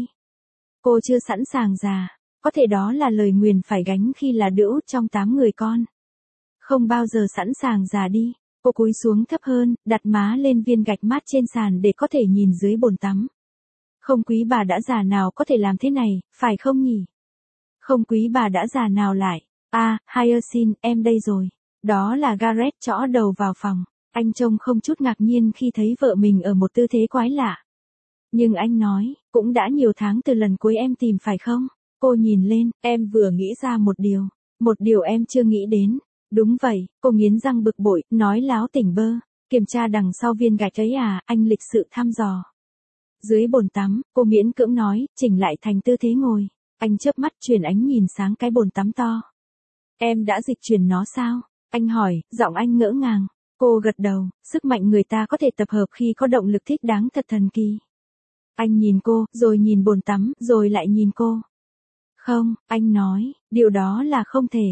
A: Cô chưa sẵn sàng già. Có thể đó là lời nguyền phải gánh khi là đứa út trong 8 người con. Không bao giờ sẵn sàng già đi. Cô cúi xuống thấp hơn, đặt má lên viên gạch mát trên sàn để có thể nhìn dưới bồn tắm. Không quý bà đã già nào có thể làm thế này, phải không nhỉ? Không quý bà đã già nào lại. À, Hyacinth, em đây rồi. Đó là Gareth chõ đầu vào phòng. Anh trông không chút ngạc nhiên khi thấy vợ mình ở một tư thế quái lạ. Nhưng anh nói, cũng đã nhiều tháng từ lần cuối em tìm phải không? Cô nhìn lên, em vừa nghĩ ra một điều em chưa nghĩ đến. Đúng vậy, cô nghiến răng bực bội, nói láo tỉnh bơ. Kiểm tra đằng sau viên gạch ấy à, anh lịch sự thăm dò. Dưới bồn tắm, cô miễn cưỡng nói, chỉnh lại thành tư thế ngồi. Anh chớp mắt chuyển ánh nhìn sáng cái bồn tắm to. Em đã dịch chuyển nó sao? Anh hỏi, giọng anh ngỡ ngàng. Cô gật đầu, sức mạnh người ta có thể tập hợp khi có động lực thích đáng thật thần kỳ. Anh nhìn cô, rồi nhìn bồn tắm, rồi lại nhìn cô. Không, anh nói, điều đó là không thể.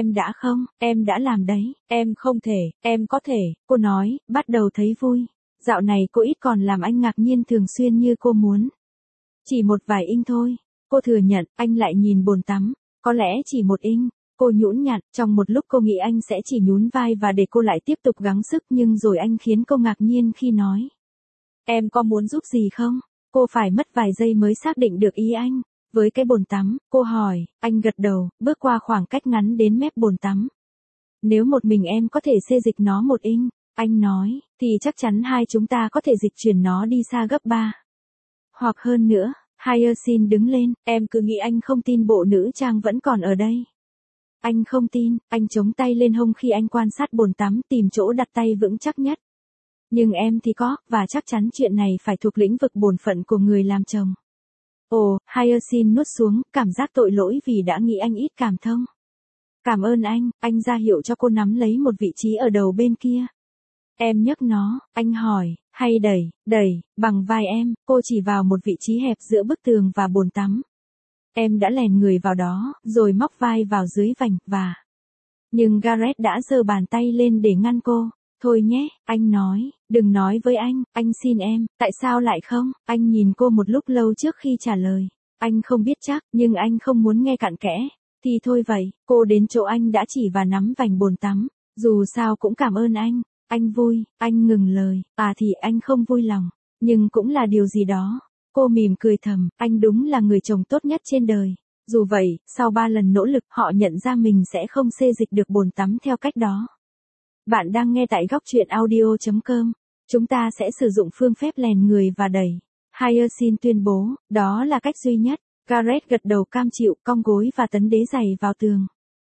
A: Em đã làm đấy, em không thể, em có thể, cô nói, bắt đầu thấy vui. Dạo này cô ít còn làm anh ngạc nhiên thường xuyên như cô muốn. Chỉ một vài inch thôi, cô thừa nhận, anh lại nhìn bồn tắm, có lẽ chỉ một inch. Cô nhũn nhặn, trong một lúc cô nghĩ anh sẽ chỉ nhún vai và để cô lại tiếp tục gắng sức nhưng rồi anh khiến cô ngạc nhiên khi nói. Em có muốn giúp gì không? Cô phải mất vài giây mới xác định được ý anh. Với cái bồn tắm, cô hỏi, anh gật đầu, bước qua khoảng cách ngắn đến mép bồn tắm. Nếu một mình em có thể xê dịch nó một inch, anh nói, thì chắc chắn hai chúng ta có thể dịch chuyển nó đi xa gấp 3. Hoặc hơn nữa, Hyacinth đứng lên, em cứ nghĩ anh không tin bộ nữ trang vẫn còn ở đây. Anh không tin, anh chống tay lên hông khi anh quan sát bồn tắm tìm chỗ đặt tay vững chắc nhất. Nhưng em thì có, và chắc chắn chuyện này phải thuộc lĩnh vực bổn phận của người làm chồng. Ồ, Hyacinth nuốt xuống, cảm giác tội lỗi vì đã nghĩ anh ít cảm thông. Cảm ơn anh ra hiệu cho cô nắm lấy một vị trí ở đầu bên kia. Em nhấc nó, anh hỏi, hay đẩy, bằng vai em, cô chỉ vào một vị trí hẹp giữa bức tường và bồn tắm. Em đã lèn người vào đó, rồi móc vai vào dưới vành, và... Nhưng Gareth đã giơ bàn tay lên để ngăn cô. Thôi nhé, anh nói, đừng nói với anh xin em, tại sao lại không? Anh nhìn cô một lúc lâu trước khi trả lời. Anh không biết chắc, nhưng anh không muốn nghe cặn kẽ. Thì thôi vậy, cô đến chỗ anh đã chỉ và nắm vành bồn tắm. Dù sao cũng cảm ơn anh vui, anh ngừng lời, thì anh không vui lòng, nhưng cũng là điều gì đó. Cô mỉm cười thầm, anh đúng là người chồng tốt nhất trên đời. Dù vậy, sau 3 lần nỗ lực họ nhận ra mình sẽ không xê dịch được bồn tắm theo cách đó. Bạn đang nghe tại góc truyện audio.com. Chúng ta sẽ sử dụng phương phép lèn người và đẩy. Hyacinth tuyên bố, đó là cách duy nhất. Gareth gật đầu cam chịu, cong gối và tấn đế giày vào tường.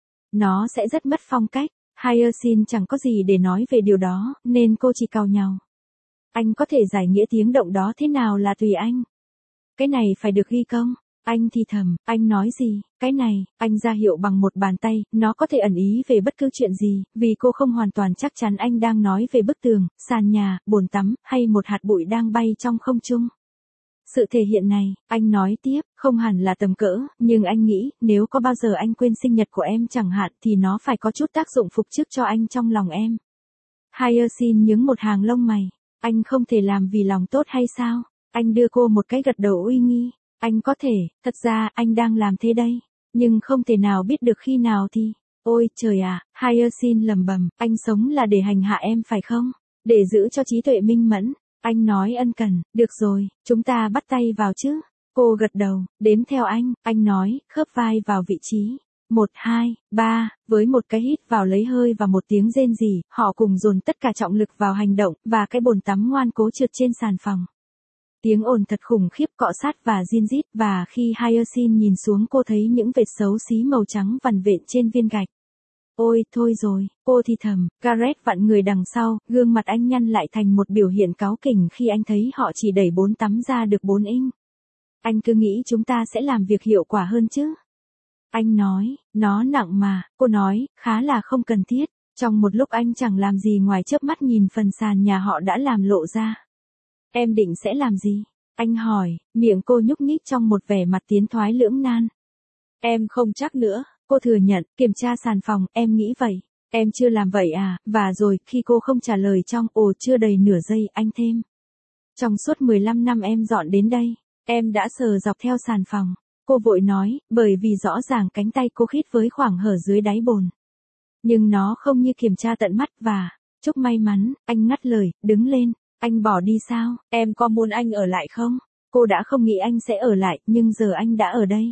A: Nó sẽ rất mất phong cách. Hyacinth chẳng có gì để nói về điều đó, nên cô chỉ cau nhàu. Anh có thể giải nghĩa tiếng động đó thế nào là tùy anh. Cái này phải được ghi công. Anh thì thầm, anh nói gì, cái này, anh ra hiệu bằng một bàn tay, nó có thể ẩn ý về bất cứ chuyện gì, vì cô không hoàn toàn chắc chắn anh đang nói về bức tường, sàn nhà, bồn tắm, hay một hạt bụi đang bay trong không trung. Sự thể hiện này, anh nói tiếp, không hẳn là tầm cỡ, nhưng anh nghĩ, nếu có bao giờ anh quên sinh nhật của em chẳng hạn thì nó phải có chút tác dụng phục chức cho anh trong lòng em. Hyacinth nhướng một hàng lông mày, anh không thể làm vì lòng tốt hay sao? Anh đưa cô một cái gật đầu uy nghi. Anh có thể, thật ra anh đang làm thế đây, nhưng không thể nào biết được khi nào thì. Ôi trời à, Hyacinth lẩm bẩm, anh sống là để hành hạ em phải không? Để giữ cho trí tuệ minh mẫn. Anh nói ân cần, được rồi, chúng ta bắt tay vào chứ. Cô gật đầu, đếm theo anh nói, khớp vai vào vị trí. 1, 2, 3, với một cái hít vào lấy hơi và một tiếng rên rỉ, họ cùng dồn tất cả trọng lực vào hành động, và cái bồn tắm ngoan cố trượt trên sàn phòng. Tiếng ồn thật khủng khiếp cọ sát và rin rít, và khi Hyacinth nhìn xuống cô thấy những vệt xấu xí màu trắng vằn vện trên viên gạch. Ôi, thôi rồi, cô thì thầm, Gareth vặn người đằng sau, gương mặt anh nhăn lại thành một biểu hiện cáu kỉnh khi anh thấy họ chỉ đẩy bồn tắm ra được 4 inch. Anh cứ nghĩ chúng ta sẽ làm việc hiệu quả hơn chứ. Anh nói, nó nặng mà, cô nói, khá là không cần thiết. Trong một lúc anh chẳng làm gì ngoài chớp mắt nhìn phần sàn nhà họ đã làm lộ ra. Em định sẽ làm gì? Anh hỏi, miệng cô nhúc nhích trong một vẻ mặt tiến thoái lưỡng nan. Em không chắc nữa, cô thừa nhận, kiểm tra sàn phòng, em nghĩ vậy. Em chưa làm vậy à, và rồi, khi cô không trả lời trong, chưa đầy nửa giây, anh thêm. Trong suốt 15 năm em dọn đến đây, em đã sờ dọc theo sàn phòng. Cô vội nói, bởi vì rõ ràng cánh tay cô khít với khoảng hở dưới đáy bồn. Nhưng nó không như kiểm tra tận mắt và, chúc may mắn, anh ngắt lời, đứng lên. Anh bỏ đi sao? Em có muốn anh ở lại không? Cô đã không nghĩ anh sẽ ở lại, nhưng giờ anh đã ở đây.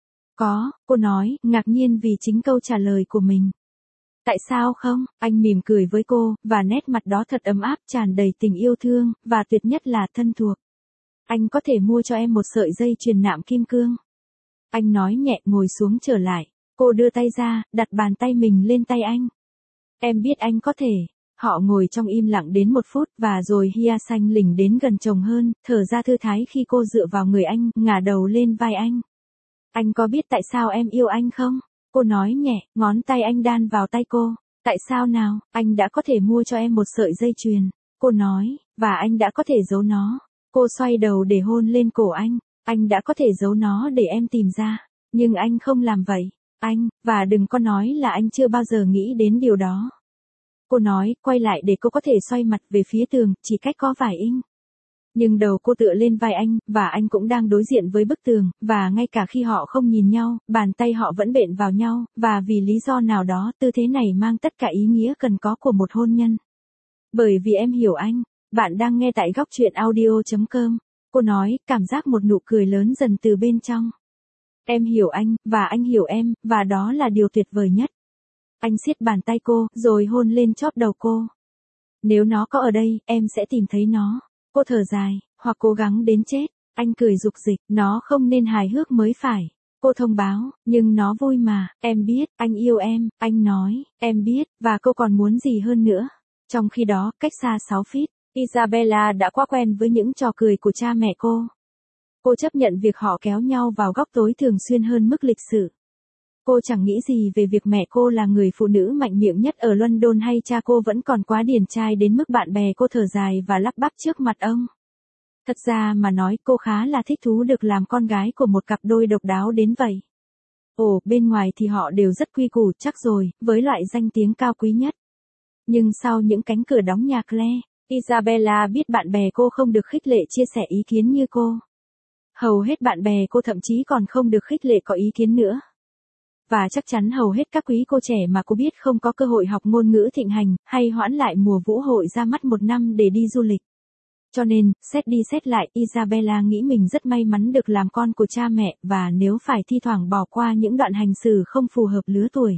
A: Có, cô nói, ngạc nhiên vì chính câu trả lời của mình. Tại sao không? Anh mỉm cười với cô, và nét mặt đó thật ấm áp, tràn đầy tình yêu thương, và tuyệt nhất là thân thuộc. Anh có thể mua cho em một sợi dây chuyền nạm kim cương. Anh nói nhẹ, ngồi xuống trở lại. Cô đưa tay ra, đặt bàn tay mình lên tay anh. Em biết anh có thể. Họ ngồi trong im lặng đến 1 phút và rồi Hyacinth lỉnh đến gần chồng hơn, thở ra thư thái khi cô dựa vào người anh, ngả đầu lên vai anh. Anh có biết tại sao em yêu anh không? Cô nói nhẹ, ngón tay anh đan vào tay cô. Tại sao nào, anh đã có thể mua cho em một sợi dây chuyền. Cô nói, và anh đã có thể giấu nó. Cô xoay đầu để hôn lên cổ anh đã có thể giấu nó để em tìm ra. Nhưng anh không làm vậy. Và đừng có nói là anh chưa bao giờ nghĩ đến điều đó. Cô nói, quay lại để cô có thể xoay mặt về phía tường, chỉ cách có vài inch. Nhưng đầu cô tựa lên vai anh, và anh cũng đang đối diện với bức tường, và ngay cả khi họ không nhìn nhau, bàn tay họ vẫn bện vào nhau, và vì lý do nào đó, tư thế này mang tất cả ý nghĩa cần có của một hôn nhân. Bởi vì em hiểu anh, bạn đang nghe tại góc truyện audio.com. Cô nói, cảm giác một nụ cười lớn dần từ bên trong. Em hiểu anh, và anh hiểu em, và đó là điều tuyệt vời nhất. Anh siết bàn tay cô, rồi hôn lên chóp đầu cô. Nếu nó có ở đây, em sẽ tìm thấy nó. Cô thở dài, hoặc cố gắng đến chết. Anh cười rục rịch, nó không nên hài hước mới phải. Cô thông báo, nhưng nó vui mà, em biết, anh yêu em, anh nói, em biết, và cô còn muốn gì hơn nữa. Trong khi đó, cách xa 6 feet, Isabella đã quá quen với những trò cười của cha mẹ cô. Cô chấp nhận việc họ kéo nhau vào góc tối thường xuyên hơn mức lịch sự. Cô chẳng nghĩ gì về việc mẹ cô là người phụ nữ mạnh miệng nhất ở London hay cha cô vẫn còn quá điển trai đến mức bạn bè cô thở dài và lắp bắp trước mặt ông. Thật ra mà nói cô khá là thích thú được làm con gái của một cặp đôi độc đáo đến vậy. Ồ, bên ngoài thì họ đều rất quy củ chắc rồi, với loại danh tiếng cao quý nhất. Nhưng sau những cánh cửa đóng nhà Claire, Isabella biết bạn bè cô không được khích lệ chia sẻ ý kiến như cô. Hầu hết bạn bè cô thậm chí còn không được khích lệ có ý kiến nữa. Và chắc chắn hầu hết các quý cô trẻ mà cô biết không có cơ hội học ngôn ngữ thịnh hành, hay hoãn lại mùa vũ hội ra mắt 1 năm để đi du lịch. Cho nên, xét đi xét lại, Isabella nghĩ mình rất may mắn được làm con của cha mẹ, và nếu phải thi thoảng bỏ qua những đoạn hành xử không phù hợp lứa tuổi.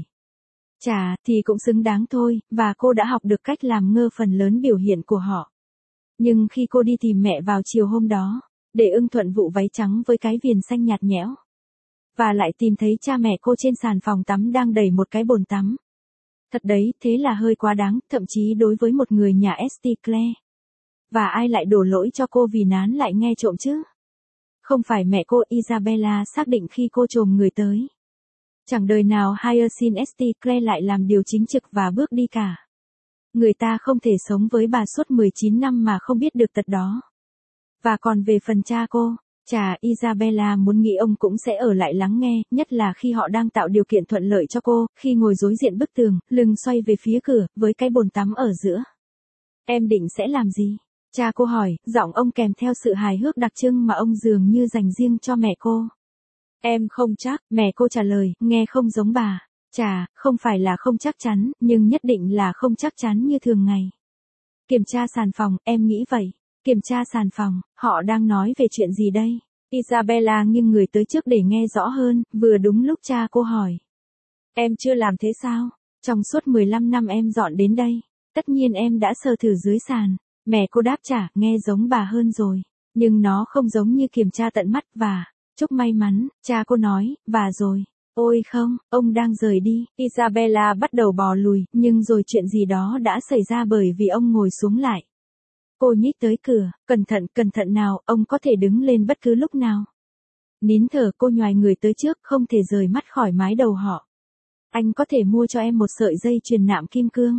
A: Chà, thì cũng xứng đáng thôi, và cô đã học được cách làm ngơ phần lớn biểu hiện của họ. Nhưng khi cô đi tìm mẹ vào chiều hôm đó, để ưng thuận vụ váy trắng với cái viền xanh nhạt nhẽo, và lại tìm thấy cha mẹ cô trên sàn phòng tắm đang đẩy một cái bồn tắm. Thật đấy, thế là hơi quá đáng, thậm chí đối với một người nhà St. Clair. Và ai lại đổ lỗi cho cô vì nán lại nghe trộm chứ? Không phải mẹ cô, Isabella xác định khi cô trồm người tới. Chẳng đời nào Hyacinth St. Clair lại làm điều chính trực và bước đi cả. Người ta không thể sống với bà suốt 19 năm mà không biết được tật đó. Và còn về phần cha cô, chà, Isabella muốn nghĩ ông cũng sẽ ở lại lắng nghe, nhất là khi họ đang tạo điều kiện thuận lợi cho cô, khi ngồi đối diện bức tường, lưng xoay về phía cửa, với cái bồn tắm ở giữa. Em định sẽ làm gì? Cha cô hỏi, giọng ông kèm theo sự hài hước đặc trưng mà ông dường như dành riêng cho mẹ cô. Em không chắc, mẹ cô trả lời, nghe không giống bà. Chà, không phải là không chắc chắn, nhưng nhất định là không chắc chắn như thường ngày. Kiểm tra sàn phòng, em nghĩ vậy. Kiểm tra sàn phòng, họ đang nói về chuyện gì đây? Isabella nghiêng người tới trước để nghe rõ hơn, vừa đúng lúc cha cô hỏi. Em chưa làm thế sao? Trong suốt 15 năm em dọn đến đây. Tất nhiên em đã sờ thử dưới sàn. Mẹ cô đáp trả, nghe giống bà hơn rồi. Nhưng nó không giống như kiểm tra tận mắt và, chúc may mắn, cha cô nói, và rồi. Ôi không, ông đang rời đi. Isabella bắt đầu bò lùi, nhưng rồi chuyện gì đó đã xảy ra bởi vì ông ngồi xuống lại. Cô nhích tới cửa, cẩn thận nào, ông có thể đứng lên bất cứ lúc nào. Nín thở cô nhoài người tới trước, không thể rời mắt khỏi mái đầu họ. Anh có thể mua cho em một sợi dây chuyền nạm kim cương.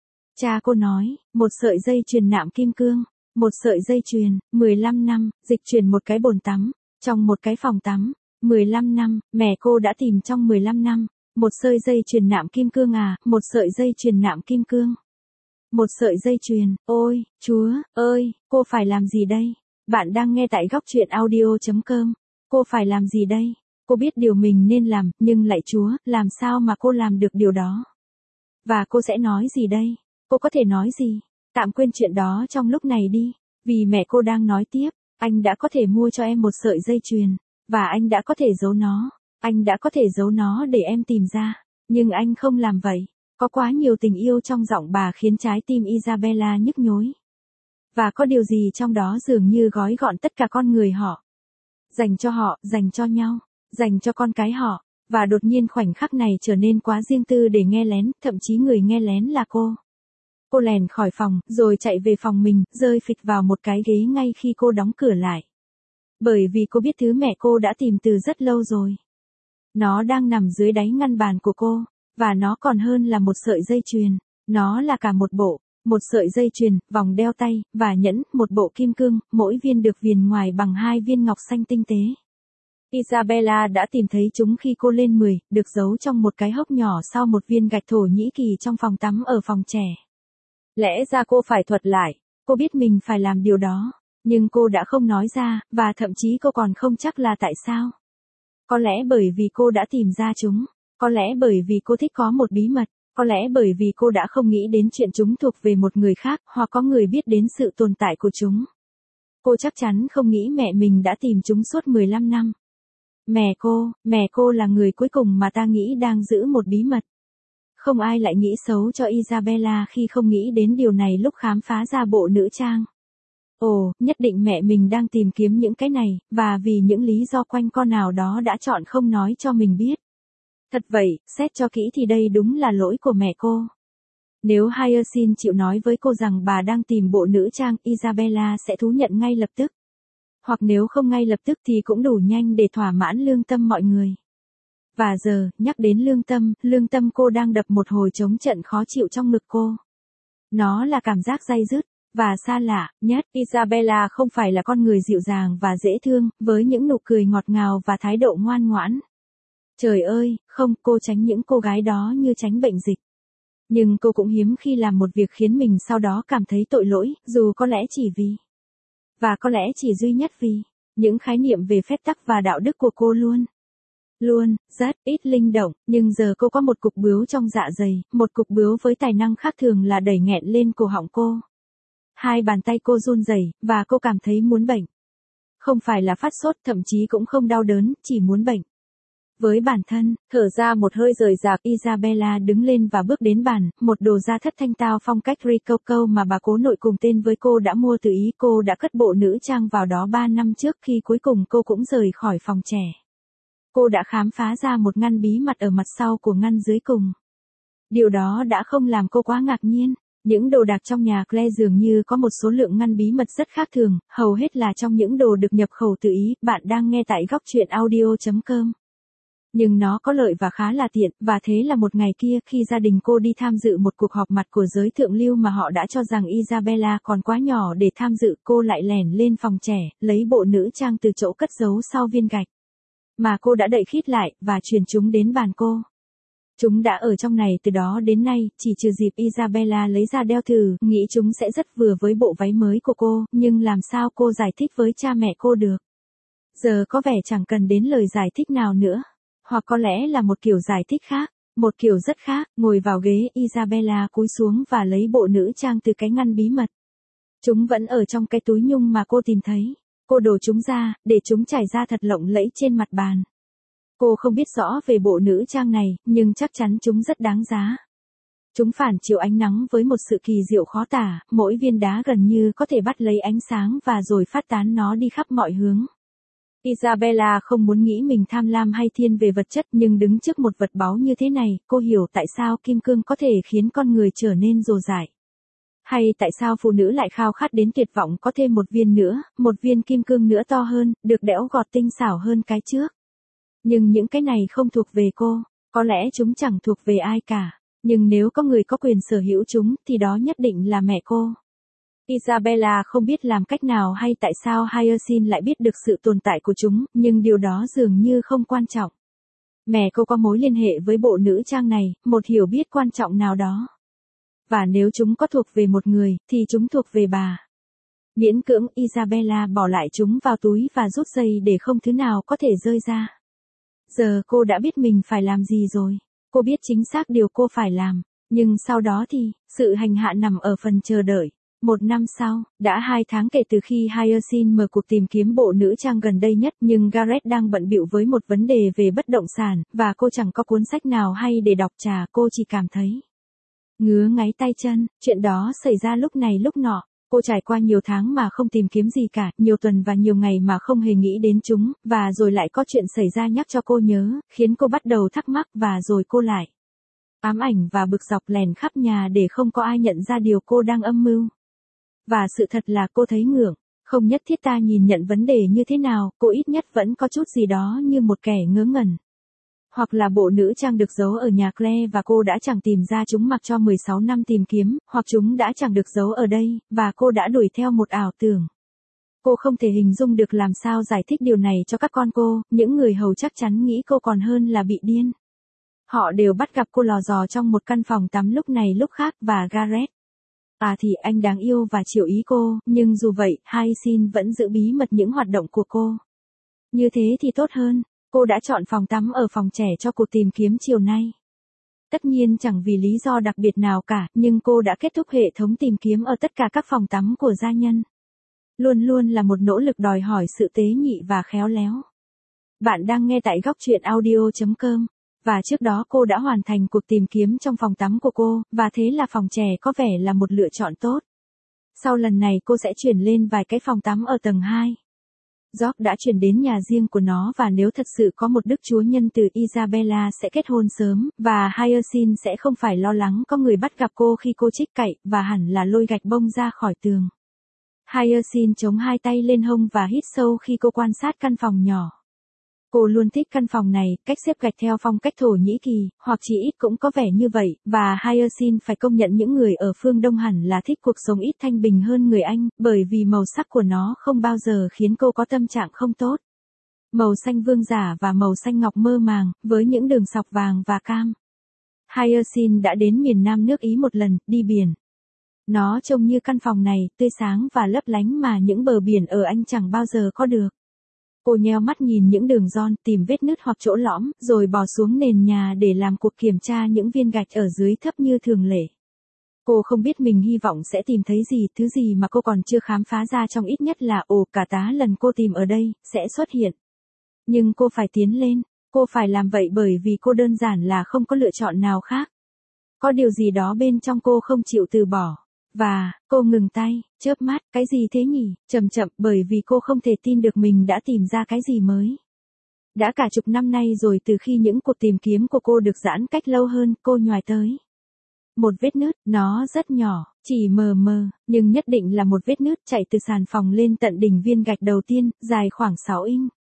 A: Cha cô nói, một sợi dây chuyền nạm kim cương, một sợi dây chuyền, 15 năm, dịch chuyển một cái bồn tắm, trong một cái phòng tắm, 15 năm, mẹ cô đã tìm trong 15 năm, một sợi dây chuyền nạm kim cương à, một sợi dây chuyền nạm kim cương. Một sợi dây chuyền, ôi, Chúa ơi, cô phải làm gì đây? Bạn đang nghe tại góc truyện audio.com. Cô phải làm gì đây? Cô biết điều mình nên làm, nhưng lạy Chúa, làm sao mà cô làm được điều đó? Và cô sẽ nói gì đây? Cô có thể nói gì? Tạm quên chuyện đó trong lúc này đi. Vì mẹ cô đang nói tiếp, anh đã có thể mua cho em một sợi dây chuyền, và anh đã có thể giấu nó. Anh đã có thể giấu nó để em tìm ra. Nhưng anh không làm vậy. Có quá nhiều tình yêu trong giọng bà khiến trái tim Isabella nhức nhối. Và có điều gì trong đó dường như gói gọn tất cả con người họ. Dành cho họ, dành cho nhau, dành cho con cái họ. Và đột nhiên khoảnh khắc này trở nên quá riêng tư để nghe lén, thậm chí người nghe lén là cô. Cô lèn khỏi phòng, rồi chạy về phòng mình, rơi phịch vào một cái ghế ngay khi cô đóng cửa lại. Bởi vì cô biết thứ mẹ cô đã tìm từ rất lâu rồi. Nó đang nằm dưới đáy ngăn bàn của cô, và nó còn hơn là một sợi dây chuyền. Nó là cả một bộ, một sợi dây chuyền, vòng đeo tay, và nhẫn, một bộ kim cương, mỗi viên được viền ngoài bằng 2 viên ngọc xanh tinh tế. Isabella đã tìm thấy chúng khi cô lên 10, được giấu trong một cái hốc nhỏ sau một viên gạch Thổ Nhĩ Kỳ trong phòng tắm ở phòng trẻ. Lẽ ra cô phải thuật lại, cô biết mình phải làm điều đó, nhưng cô đã không nói ra, và thậm chí cô còn không chắc là tại sao. Có lẽ bởi vì cô đã tìm ra chúng, có lẽ bởi vì cô thích có một bí mật, có lẽ bởi vì cô đã không nghĩ đến chuyện chúng thuộc về một người khác, hoặc có người biết đến sự tồn tại của chúng. Cô chắc chắn không nghĩ mẹ mình đã tìm chúng suốt 15 năm. Mẹ cô là người cuối cùng mà ta nghĩ đang giữ một bí mật. Không ai lại nghĩ xấu cho Isabella khi không nghĩ đến điều này lúc khám phá ra bộ nữ trang. Ồ, nhất định mẹ mình đang tìm kiếm những cái này, và vì những lý do quanh co nào đó đã chọn không nói cho mình biết. Thật vậy, xét cho kỹ thì đây đúng là lỗi của mẹ cô. Nếu Hyacinth chịu nói với cô rằng bà đang tìm bộ nữ trang, Isabella sẽ thú nhận ngay lập tức. Hoặc nếu không ngay lập tức thì cũng đủ nhanh để thỏa mãn lương tâm mọi người. Và giờ, nhắc đến lương tâm cô đang đập một hồi trống trận khó chịu trong ngực cô. Nó là cảm giác day dứt và xa lạ nhất. Isabella không phải là con người dịu dàng và dễ thương, với những nụ cười ngọt ngào và thái độ ngoan ngoãn. Trời ơi, không, cô tránh những cô gái đó như tránh bệnh dịch. Nhưng cô cũng hiếm khi làm một việc khiến mình sau đó cảm thấy tội lỗi, dù có lẽ chỉ vì, và có lẽ chỉ duy nhất vì, những khái niệm về phép tắc và đạo đức của cô luôn, rất ít linh động, nhưng giờ cô có một cục bướu trong dạ dày, một cục bướu với tài năng khác thường là đẩy nghẹn lên cổ họng cô. Hai bàn tay cô run rẩy, và cô cảm thấy muốn bệnh. Không phải là phát sốt, thậm chí cũng không đau đớn, chỉ muốn bệnh. Với bản thân, thở ra một hơi rời rạc, Isabella đứng lên và bước đến bàn, một đồ da thất thanh tao phong cách Rococo mà bà cố nội cùng tên với cô đã mua từ Ý. Cô đã cất bộ nữ trang vào đó 3 năm trước khi cuối cùng cô cũng rời khỏi phòng trẻ. Cô đã khám phá ra một ngăn bí mật ở mặt sau của ngăn dưới cùng. Điều đó đã không làm cô quá ngạc nhiên. Những đồ đạc trong nhà Claire dường như có một số lượng ngăn bí mật rất khác thường, hầu hết là trong những đồ được nhập khẩu từ Ý. Bạn đang nghe tại góc truyện audio.com. Nhưng nó có lợi và khá là tiện, và thế là một ngày kia khi gia đình cô đi tham dự một cuộc họp mặt của giới thượng lưu mà họ đã cho rằng Isabella còn quá nhỏ để tham dự, cô lại lẻn lên phòng trẻ, lấy bộ nữ trang từ chỗ cất giấu sau viên gạch mà cô đã đậy khít lại, và truyền chúng đến bàn cô. Chúng đã ở trong này từ đó đến nay, chỉ trừ dịp Isabella lấy ra đeo thử, nghĩ chúng sẽ rất vừa với bộ váy mới của cô, nhưng làm sao cô giải thích với cha mẹ cô được? Giờ có vẻ chẳng cần đến lời giải thích nào nữa. Hoặc có lẽ là một kiểu giải thích khác, một kiểu rất khác. Ngồi vào ghế, Isabella cúi xuống và lấy bộ nữ trang từ cái ngăn bí mật. Chúng vẫn ở trong cái túi nhung mà cô tìm thấy. Cô đổ chúng ra, để chúng trải ra thật lộng lẫy trên mặt bàn. Cô không biết rõ về bộ nữ trang này, nhưng chắc chắn chúng rất đáng giá. Chúng phản chiếu ánh nắng với một sự kỳ diệu khó tả, mỗi viên đá gần như có thể bắt lấy ánh sáng và rồi phát tán nó đi khắp mọi hướng. Isabella không muốn nghĩ mình tham lam hay thiên về vật chất, nhưng đứng trước một vật báu như thế này, cô hiểu tại sao kim cương có thể khiến con người trở nên dồi dải. Hay tại sao phụ nữ lại khao khát đến tuyệt vọng có thêm một viên nữa, một viên kim cương nữa to hơn, được đẽo gọt tinh xảo hơn cái trước. Nhưng những cái này không thuộc về cô, có lẽ chúng chẳng thuộc về ai cả, nhưng nếu có người có quyền sở hữu chúng, thì đó nhất định là mẹ cô. Isabella không biết làm cách nào hay tại sao Hyacinth lại biết được sự tồn tại của chúng, nhưng điều đó dường như không quan trọng. Mẹ cô có mối liên hệ với bộ nữ trang này, một hiểu biết quan trọng nào đó. Và nếu chúng có thuộc về một người, thì chúng thuộc về bà. Miễn cưỡng, Isabella bỏ lại chúng vào túi và rút dây để không thứ nào có thể rơi ra. Giờ cô đã biết mình phải làm gì rồi. Cô biết chính xác điều cô phải làm. Nhưng sau đó thì, sự hành hạ nằm ở phần chờ đợi. 1 năm sau, đã 2 tháng kể từ khi Hyacinth mở cuộc tìm kiếm bộ nữ trang gần đây nhất, nhưng Gareth đang bận bịu với một vấn đề về bất động sản, và cô chẳng có cuốn sách nào hay để đọc trà, cô chỉ cảm thấy ngứa ngáy tay chân. Chuyện đó xảy ra lúc này lúc nọ. Cô trải qua nhiều tháng mà không tìm kiếm gì cả, nhiều tuần và nhiều ngày mà không hề nghĩ đến chúng, và rồi lại có chuyện xảy ra nhắc cho cô nhớ, khiến cô bắt đầu thắc mắc, và rồi cô lại Ám ảnh và bực dọc lèn khắp nhà để không có ai nhận ra điều cô đang âm mưu. Và sự thật là cô thấy ngượng. Không nhất thiết ta nhìn nhận vấn đề như thế nào, cô ít nhất vẫn có chút gì đó như một kẻ ngớ ngẩn. Hoặc là bộ nữ trang được giấu ở nhà Claire và cô đã chẳng tìm ra chúng mặc cho 16 năm tìm kiếm, hoặc chúng đã chẳng được giấu ở đây, và cô đã đuổi theo một ảo tưởng. Cô không thể hình dung được làm sao giải thích điều này cho các con cô, những người hầu chắc chắn nghĩ cô còn hơn là bị điên. Họ đều bắt gặp cô lò dò trong một căn phòng tắm lúc này lúc khác và Gareth. À thì anh đáng yêu và chiều ý cô, nhưng dù vậy, Hyacinth vẫn giữ bí mật những hoạt động của cô. Như thế thì tốt hơn, cô đã chọn phòng tắm ở phòng trẻ cho cuộc tìm kiếm chiều nay. Tất nhiên chẳng vì lý do đặc biệt nào cả, nhưng cô đã kết thúc hệ thống tìm kiếm ở tất cả các phòng tắm của gia nhân. Luôn luôn là một nỗ lực đòi hỏi sự tế nhị và khéo léo. Bạn đang nghe tại góc truyện audio.com. Và trước đó cô đã hoàn thành cuộc tìm kiếm trong phòng tắm của cô, và thế là phòng trẻ có vẻ là một lựa chọn tốt. Sau lần này cô sẽ chuyển lên vài cái phòng tắm ở tầng 2. George đã chuyển đến nhà riêng của nó và nếu thật sự có một đức chúa nhân từ Isabella sẽ kết hôn sớm, và Hyacinth sẽ không phải lo lắng có người bắt gặp cô khi cô trích cậy, và hẳn là lôi gạch bông ra khỏi tường. Hyacinth chống hai tay lên hông và hít sâu khi cô quan sát căn phòng nhỏ. Cô luôn thích căn phòng này, cách xếp gạch theo phong cách Thổ Nhĩ Kỳ, hoặc chỉ ít cũng có vẻ như vậy, và Hyacinth phải công nhận những người ở phương Đông hẳn là thích cuộc sống ít thanh bình hơn người Anh, bởi vì màu sắc của nó không bao giờ khiến cô có tâm trạng không tốt. Màu xanh vương giả và màu xanh ngọc mơ màng, với những đường sọc vàng và cam. Hyacinth đã đến miền Nam nước Ý một lần, đi biển. Nó trông như căn phòng này, tươi sáng và lấp lánh mà những bờ biển ở Anh chẳng bao giờ có được. Cô nheo mắt nhìn những đường ron, tìm vết nứt hoặc chỗ lõm, rồi bò xuống nền nhà để làm cuộc kiểm tra những viên gạch ở dưới thấp như thường lệ. Cô không biết mình hy vọng sẽ tìm thấy gì, thứ gì mà cô còn chưa khám phá ra trong ít nhất là cả tá lần cô tìm ở đây, sẽ xuất hiện. Nhưng cô phải tiến lên, cô phải làm vậy bởi vì cô đơn giản là không có lựa chọn nào khác. Có điều gì đó bên trong cô không chịu từ bỏ. Và, cô ngừng tay, chớp mắt, cái gì thế nhỉ, chậm chậm, bởi vì cô không thể tin được mình đã tìm ra cái gì mới. Đã cả chục năm nay rồi từ khi những cuộc tìm kiếm của cô được giãn cách lâu hơn, cô nhoài tới. Một vết nứt, nó rất nhỏ, chỉ mờ mờ, nhưng nhất định là một vết nứt chạy từ sàn phòng lên tận đỉnh viên gạch đầu tiên, dài khoảng 6 inch.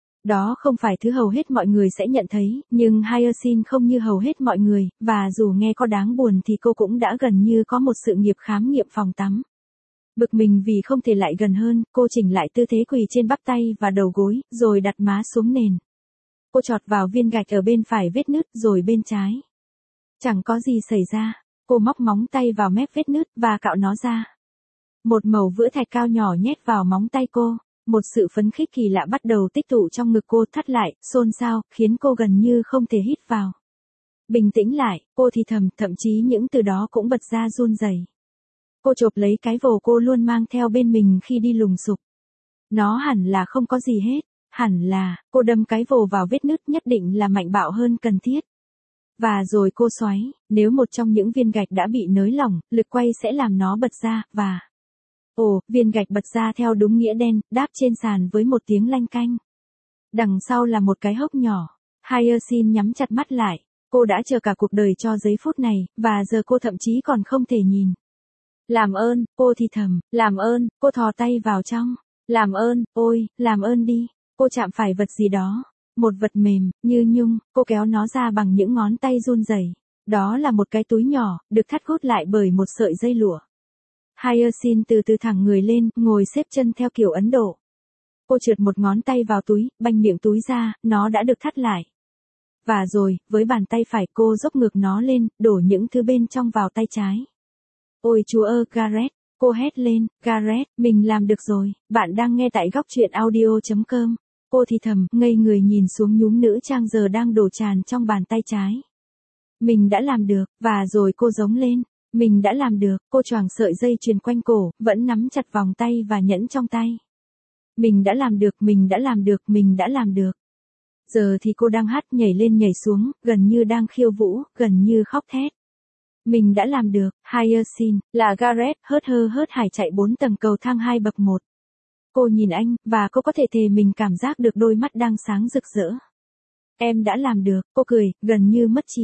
A: Đó không phải thứ hầu hết mọi người sẽ nhận thấy, nhưng Hyacinth không như hầu hết mọi người, và dù nghe có đáng buồn thì cô cũng đã gần như có một sự nghiệp khám nghiệm phòng tắm. Bực mình vì không thể lại gần hơn, cô chỉnh lại tư thế quỳ trên bắp tay và đầu gối, rồi đặt má xuống nền. Cô chọt vào viên gạch ở bên phải vết nứt rồi bên trái. Chẳng có gì xảy ra, cô móc móng tay vào mép vết nứt và cạo nó ra. Một mẩu vữa thạch cao nhỏ nhét vào móng tay cô. Một sự phấn khích kỳ lạ bắt đầu tích tụ trong ngực cô thắt lại, xôn xao, khiến cô gần như không thể hít vào. Bình tĩnh lại, cô thì thậm chí những từ đó cũng bật ra run rẩy. Cô chộp lấy cái vồ cô luôn mang theo bên mình khi đi lùng sục. Nó hẳn là không có gì hết, hẳn là, cô đâm cái vồ vào vết nứt nhất định là mạnh bạo hơn cần thiết. Và rồi cô xoáy, nếu một trong những viên gạch đã bị nới lỏng, lực quay sẽ làm nó bật ra, và... viên gạch bật ra theo đúng nghĩa đen, đáp trên sàn với một tiếng lanh canh. Đằng sau là một cái hốc nhỏ. Hyacinth nhắm chặt mắt lại. Cô đã chờ cả cuộc đời cho giây phút này, và giờ cô thậm chí còn không thể nhìn. Làm ơn, cô thì thầm, làm ơn, cô thò tay vào trong. Làm ơn, ôi, làm ơn đi. Cô chạm phải vật gì đó. Một vật mềm, như nhung, cô kéo nó ra bằng những ngón tay run rẩy. Đó là một cái túi nhỏ, được thắt gút lại bởi một sợi dây lụa. Hyacinth từ từ thẳng người lên, ngồi xếp chân theo kiểu Ấn Độ. Cô trượt một ngón tay vào túi, banh miệng túi ra, nó đã được thắt lại. Và rồi, với bàn tay phải cô dốc ngược nó lên, đổ những thứ bên trong vào tay trái. Ôi Chúa ơi, Gareth, cô hét lên, Gareth, mình làm được rồi, bạn đang nghe tại góc truyện audio.com. Cô thì thầm, ngây người nhìn xuống nhúm nữ trang giờ đang đổ tràn trong bàn tay trái. Mình đã làm được, và rồi cô giống lên. Mình đã làm được, cô choàng sợi dây chuyền quanh cổ, vẫn nắm chặt vòng tay và nhẫn trong tay. Mình đã làm được, mình đã làm được, mình đã làm được. Giờ thì cô đang hát nhảy lên nhảy xuống, gần như đang khiêu vũ, gần như khóc thét. Mình đã làm được, Hyacinth, là Gareth, hớt hải chạy 4 tầng cầu thang 2 bậc 1. Cô nhìn anh, và cô có thể thề mình cảm giác được đôi mắt đang sáng rực rỡ. Em đã làm được, cô cười, gần như mất trí.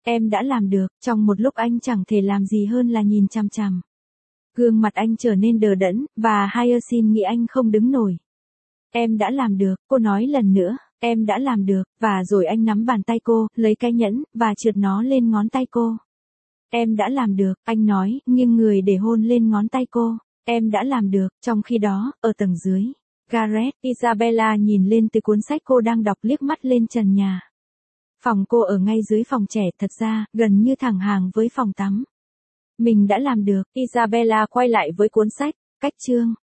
A: Em đã làm được, trong một lúc anh chẳng thể làm gì hơn là nhìn chằm chằm. Gương mặt anh trở nên đờ đẫn, và Hyacinth nghĩ anh không đứng nổi. Em đã làm được, cô nói lần nữa, em đã làm được, và rồi anh nắm bàn tay cô, lấy cái nhẫn, và trượt nó lên ngón tay cô. Em đã làm được, anh nói, nghiêng người để hôn lên ngón tay cô. Em đã làm được, trong khi đó, ở tầng dưới. Gareth, Isabella nhìn lên từ cuốn sách cô đang đọc liếc mắt lên trần nhà. Phòng cô ở ngay dưới phòng trẻ, thật ra, gần như thẳng hàng với phòng tắm. Mình đã làm được, Isabella quay lại với cuốn sách, cách chương.